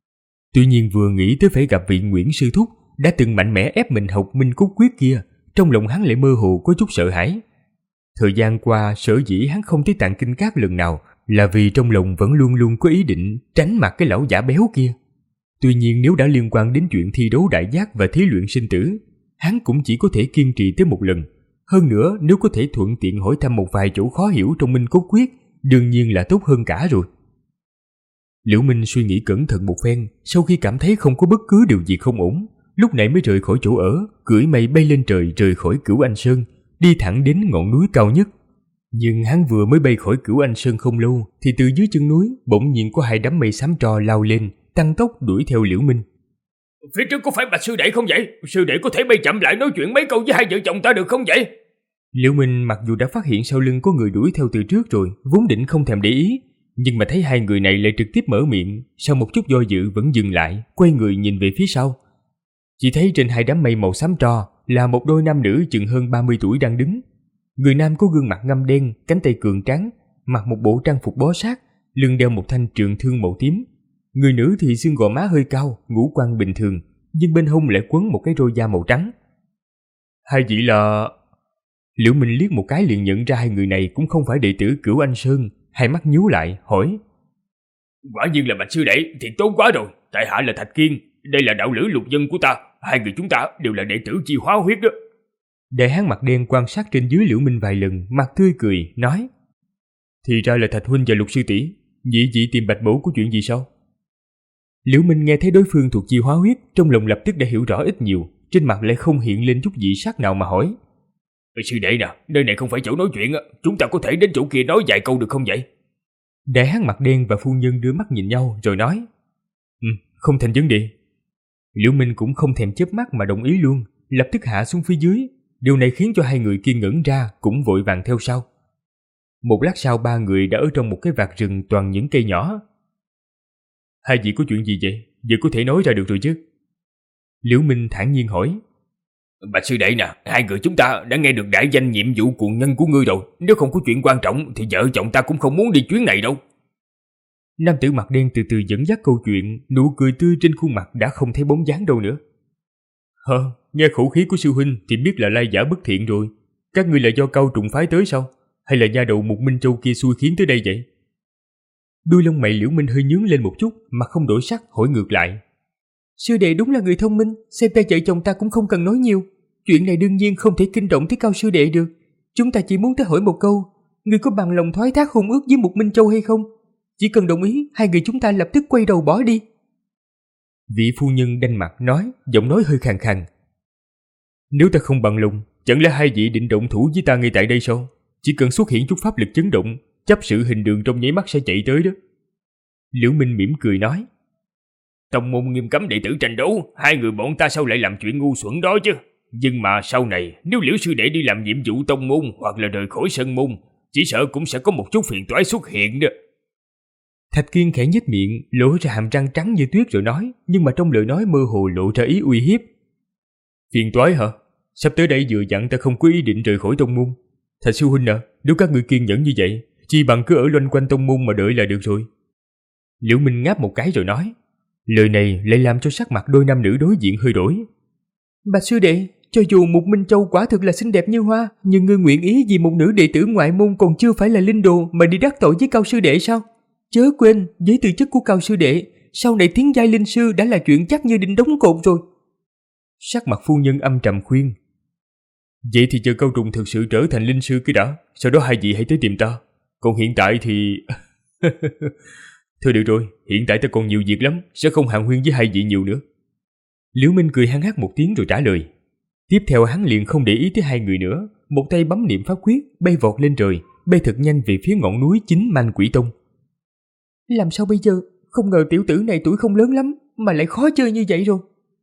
Tuy nhiên vừa nghĩ tới phải gặp vị Nguyễn sư thúc đã từng mạnh mẽ ép mình học Minh Cốt Quyết kia, trong lòng hắn lại mơ hồ có chút sợ hãi. Thời gian qua sở dĩ hắn không tới Tạng Kinh Các lần nào là vì trong lòng vẫn luôn luôn có ý định tránh mặt cái lão giả béo kia. Tuy nhiên nếu đã liên quan đến chuyện thi đấu đại giác và thí luyện sinh tử, hắn cũng chỉ có thể kiên trì tới một lần. Hơn nữa nếu có thể thuận tiện hỏi thăm một vài chỗ khó hiểu trong Minh Cốt Quyết, đương nhiên là tốt hơn cả rồi. Liễu Minh suy nghĩ cẩn thận một phen, sau khi cảm thấy không có bất cứ điều gì không ổn, lúc này mới rời khỏi chỗ ở, cưỡi mây bay lên trời rời khỏi Cửu Anh Sơn, đi thẳng đến ngọn núi cao nhất. Nhưng hắn vừa mới bay khỏi Cửu Anh Sơn không lâu, thì từ dưới chân núi bỗng nhiên có hai đám mây xám tro lao lên, tăng tốc đuổi theo Liễu Minh. Phía trước có phải Bạch sư đệ không vậy? Sư đệ có thể bay chậm lại nói chuyện mấy câu với hai vợ chồng ta được không vậy? Liễu Minh mặc dù đã phát hiện sau lưng có người đuổi theo từ trước rồi, vốn định không thèm để ý, nhưng mà thấy hai người này lại trực tiếp mở miệng, sau một chút do dự vẫn dừng lại, quay người nhìn về phía sau. Chỉ thấy trên hai đám mây màu xám tro là một đôi nam nữ chừng hơn 30 tuổi đang đứng. Người nam có gương mặt ngăm đen, cánh tay cường tráng, mặc một bộ trang phục bó sát, lưng đeo một thanh trường thương màu tím. Người nữ thì xương gò má hơi cao, ngũ quan bình thường, nhưng bên hông lại quấn một cái roi da màu trắng. Hai vị là... Liễu Minh liếc một cái liền nhận ra hai người này cũng không phải đệ tử Cửu Anh Sơn, hai mắt nhíu lại, hỏi. Quả nhiên là Bạch sư đệ thì tốt quá rồi, tại hạ là Thạch Kiên, đây là đạo lữ lục dân của ta, hai người chúng ta đều là đệ tử Chi Hóa Huyết đó. Đại hán mặt đen quan sát trên dưới Liễu Minh vài lần, mặt tươi cười, nói. Thì ra là Thạch huynh và Lục sư tỷ, nhị vị tìm Bạch bổ có chuyện gì sao? Liễu Minh nghe thấy đối phương thuộc Chi Hóa Huyết, trong lòng lập tức đã hiểu rõ ít nhiều, trên mặt lại không hiện lên chút dị sắc nào mà hỏi. Sư đệ nè, nơi này không phải chỗ nói chuyện, chúng ta có thể đến chỗ kia nói vài câu được không vậy? Đại hán mặt đen và phu nhân đưa mắt nhìn nhau rồi nói. Không thành vấn đề. Liễu Minh cũng không thèm chớp mắt mà đồng ý luôn, lập tức hạ xuống phía dưới. Điều này khiến cho hai người kia ngẩn ra, cũng vội vàng theo sau. Một lát sau ba người đã ở trong một cái vạt rừng toàn những cây nhỏ. Hai vị có chuyện gì vậy? Giờ có thể nói ra được rồi chứ? Liễu Minh thản nhiên hỏi. Bạch sư đệ nè, hai người chúng ta đã nghe được đại danh nhiệm vụ cuồng nhân của ngươi rồi. Nếu không có chuyện quan trọng thì vợ chồng ta cũng không muốn đi chuyến này đâu. Nam tử mặt đen từ từ dẫn dắt câu chuyện, nụ cười tươi trên khuôn mặt đã không thấy bóng dáng đâu nữa. Nghe khẩu khí của sư huynh thì biết là lai giả bất thiện rồi. Các ngươi là do Cao Trùng phái tới sao? Hay là nha đầu Mục Minh Châu kia xui khiến tới đây vậy? Đuôi lông mày Liễu Minh hơi nhướng lên một chút, mà không đổi sắc hỏi ngược lại. Sư đệ đúng là người thông minh, xem ra vợ chồng ta cũng không cần nói nhiều. Chuyện này đương nhiên không thể kinh động tới Cao sư đệ được. chúng ta chỉ muốn tới hỏi một câu, ngươi có bằng lòng thoái thác hôn ước với Mục Minh Châu hay không? Chỉ cần đồng ý, hai người chúng ta lập tức quay đầu bỏ đi. Vị phu nhân đanh mặt nói, giọng nói hơi khàn khàn. Nếu ta không bằng lòng, chẳng lẽ hai vị định động thủ với ta ngay tại đây sao? Chỉ cần xuất hiện chút pháp lực chấn động, chấp sự hình đường trong nháy mắt sẽ chạy tới đó. Liễu Minh mỉm cười nói. Tông môn nghiêm cấm đệ tử tranh đấu, hai người bọn ta sao lại làm chuyện ngu xuẩn đó chứ? Nhưng mà sau này, nếu Liễu sư đệ đi làm nhiệm vụ tông môn hoặc là rời khỏi sân môn, chỉ sợ cũng sẽ có một chút phiền toái xuất hiện đó. Thạch Kiên khẽ nhếch miệng, lộ ra hàm răng trắng như tuyết rồi nói, nhưng mà trong lời nói mơ hồ lộ ra ý uy hiếp. Phiền toái hả? Sắp tới đây vừa dặn ta không có ý định rời khỏi tông môn. Thạch sư huynh à, nếu các ngươi kiên nhẫn như vậy, chi bằng cứ ở loanh quanh tông môn mà đợi là được rồi. Liễu Minh ngáp một cái rồi nói. Lời này lại làm cho sắc mặt đôi nam nữ đối diện hơi đổi. Bạch sư đệ, cho dù Mục Minh Châu quả thực là xinh đẹp như hoa, nhưng ngươi nguyện ý vì một nữ đệ tử ngoại môn còn chưa phải là linh đồ mà đi đắc tội với Cao sư đệ sao? Chớ quên, với tư chất của Cao sư đệ, sau này tiến giai linh sư đã là chuyện chắc như đinh đóng cột rồi. Sắc mặt phu nhân âm trầm khuyên. Vậy thì chờ Cao Trùng thực sự trở thành linh sư cái đã, sau đó hai vị hãy tới tìm ta. Còn hiện tại thì... Thôi được rồi, hiện tại ta còn nhiều việc lắm, sẽ không hàn huyên với hai vị nhiều nữa. Liễu Minh cười hăng hắc một tiếng rồi trả lời. Tiếp theo hắn liền không để ý tới hai người nữa, một tay bấm niệm pháp quyết, bay vọt lên trời, bay thật nhanh về phía ngọn núi chính Man Quỷ Tông. Làm sao bây giờ? Không ngờ tiểu tử này tuổi không lớn lắm, mà lại khó chơi như vậy rồi.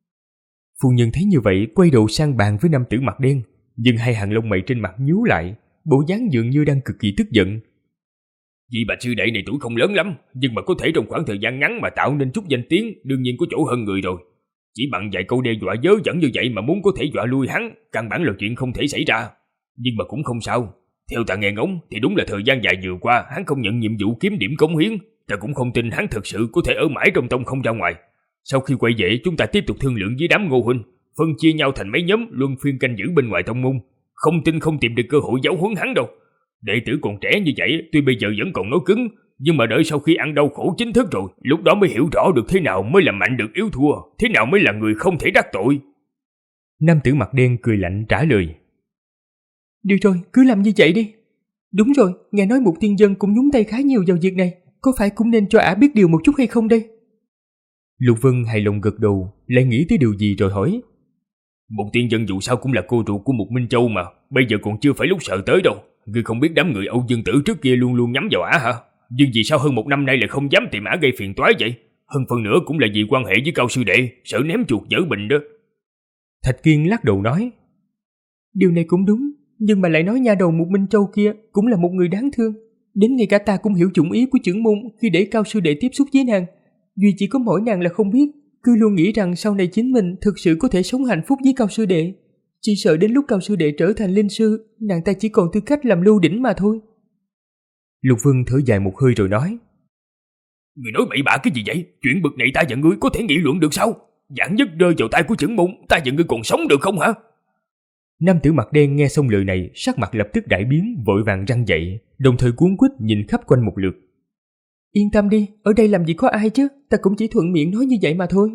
Phu nhân thấy như vậy, quay đầu sang bàn với nam tử mặt đen, nhưng hai hàng lông mày trên mặt nhíu lại, bộ dáng dường như đang cực kỳ tức giận. Vị Bạch sư đệ này tuổi không lớn lắm, nhưng mà có thể trong khoảng thời gian ngắn mà tạo nên chút danh tiếng, đương nhiên có chỗ hơn người rồi. Chỉ bằng vài câu đe dọa vớ vẩn như vậy mà muốn có thể dọa lui hắn, căn bản là chuyện không thể xảy ra. Nhưng mà cũng không sao, theo ta nghe ngóng thì đúng là thời gian dài vừa qua hắn không nhận nhiệm vụ kiếm điểm cống hiến, ta cũng không tin hắn thực sự có thể ở mãi trong tông không ra ngoài. Sau khi quay về, chúng ta tiếp tục thương lượng với đám Ngô huynh, phân chia nhau thành mấy nhóm luân phiên canh giữ bên ngoài tông môn. Không tin không tìm được cơ hội giáo huấn hắn đâu. Đệ tử còn trẻ như vậy, tuy bây giờ vẫn còn nói cứng, nhưng mà đợi sau khi ăn đau khổ chính thức rồi, lúc đó mới hiểu rõ được thế nào mới là mạnh được yếu thua, thế nào mới là người không thể đắc tội. Nam tử mặt đen cười lạnh trả lời. Được rồi, cứ làm như vậy đi. Đúng rồi, nghe nói Mục tiên dân cũng nhúng tay khá nhiều vào việc này, có phải cũng nên cho ả biết điều một chút hay không đây? Lục Vân hài lòng gật đầu, lại nghĩ tới điều gì rồi hỏi. Mục tiên dân dù sao cũng là cô ruột của Mục Minh Châu mà, bây giờ còn chưa phải lúc sợ tới đâu. Ngươi không biết đám người Âu Dương Tử trước kia luôn luôn nhắm vào ả hả? Nhưng vì sao hơn một năm nay lại không dám tìm ả gây phiền toái vậy? Hơn phần nữa cũng là vì quan hệ với Cao sư đệ, sợ ném chuột vỡ bình đó. Thạch Kiên lắc đầu nói. Điều này cũng đúng, nhưng mà lại nói nha đầu Mục Minh Châu kia cũng là một người đáng thương. Đến ngay cả ta cũng hiểu dụng ý của trưởng môn khi để Cao sư đệ tiếp xúc với nàng. Duy chỉ có mỗi nàng là không biết, cứ luôn nghĩ rằng sau này chính mình thực sự có thể sống hạnh phúc với Cao sư đệ. Chỉ sợ đến lúc Cao sư đệ trở thành linh sư, nàng ta chỉ còn tư cách làm lưu đỉnh mà thôi. Lục Vân thở dài một hơi rồi nói. Người nói bậy bạ cái gì vậy? Chuyện bực này ta và ngươi có thể nghị luận được sao? Vạn nhất rơi vào tay của trưởng môn, ta và ngươi còn sống được không hả? Nam tử mặt đen nghe xong lời này, sắc mặt lập tức đại biến, vội vàng răng dậy, đồng thời cuống quýt nhìn khắp quanh một lượt. Yên tâm đi, ở đây làm gì có ai chứ, ta cũng chỉ thuận miệng nói như vậy mà thôi.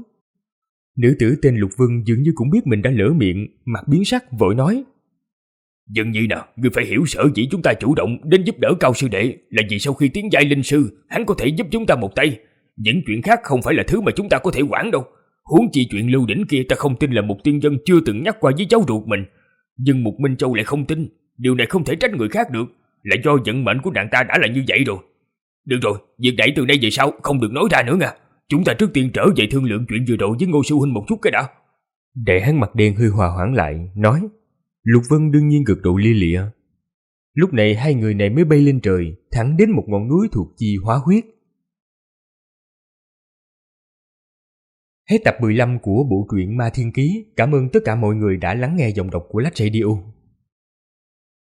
Nữ tử tên Lục Vân dường như cũng biết mình đã lỡ miệng, mặt biến sắc vội nói. Dân nhi nào, ngươi phải hiểu sở dĩ chúng ta chủ động đến giúp đỡ Cao sư đệ là vì sau khi tiến giai linh sư, hắn có thể giúp chúng ta một tay. Những chuyện khác không phải là thứ mà chúng ta có thể quản đâu. Huống chi chuyện lưu đỉnh kia ta không tin là Mục tiên dân chưa từng nhắc qua với cháu ruột mình. Nhưng Mục Minh Châu lại không tin, điều này không thể trách người khác được, là do vận mệnh của nàng ta đã là như vậy rồi. Được rồi, việc đẩy từ đây về sau không được nói ra nữa nha. Chúng ta trước tiên trở về thương lượng chuyện vừa rồi với Ngô sư huynh một chút cái đã. Để hắn mặt đen hơi hòa hoãn lại, nói. Lục Vân đương nhiên gật đầu lia lịa. Lúc này hai người này mới bay lên trời, thẳng đến một ngọn núi thuộc chi hóa huyết. Hết tập 15 của bộ truyện Ma Thiên Ký. Cảm ơn tất cả mọi người đã lắng nghe giọng đọc của Lách Radio.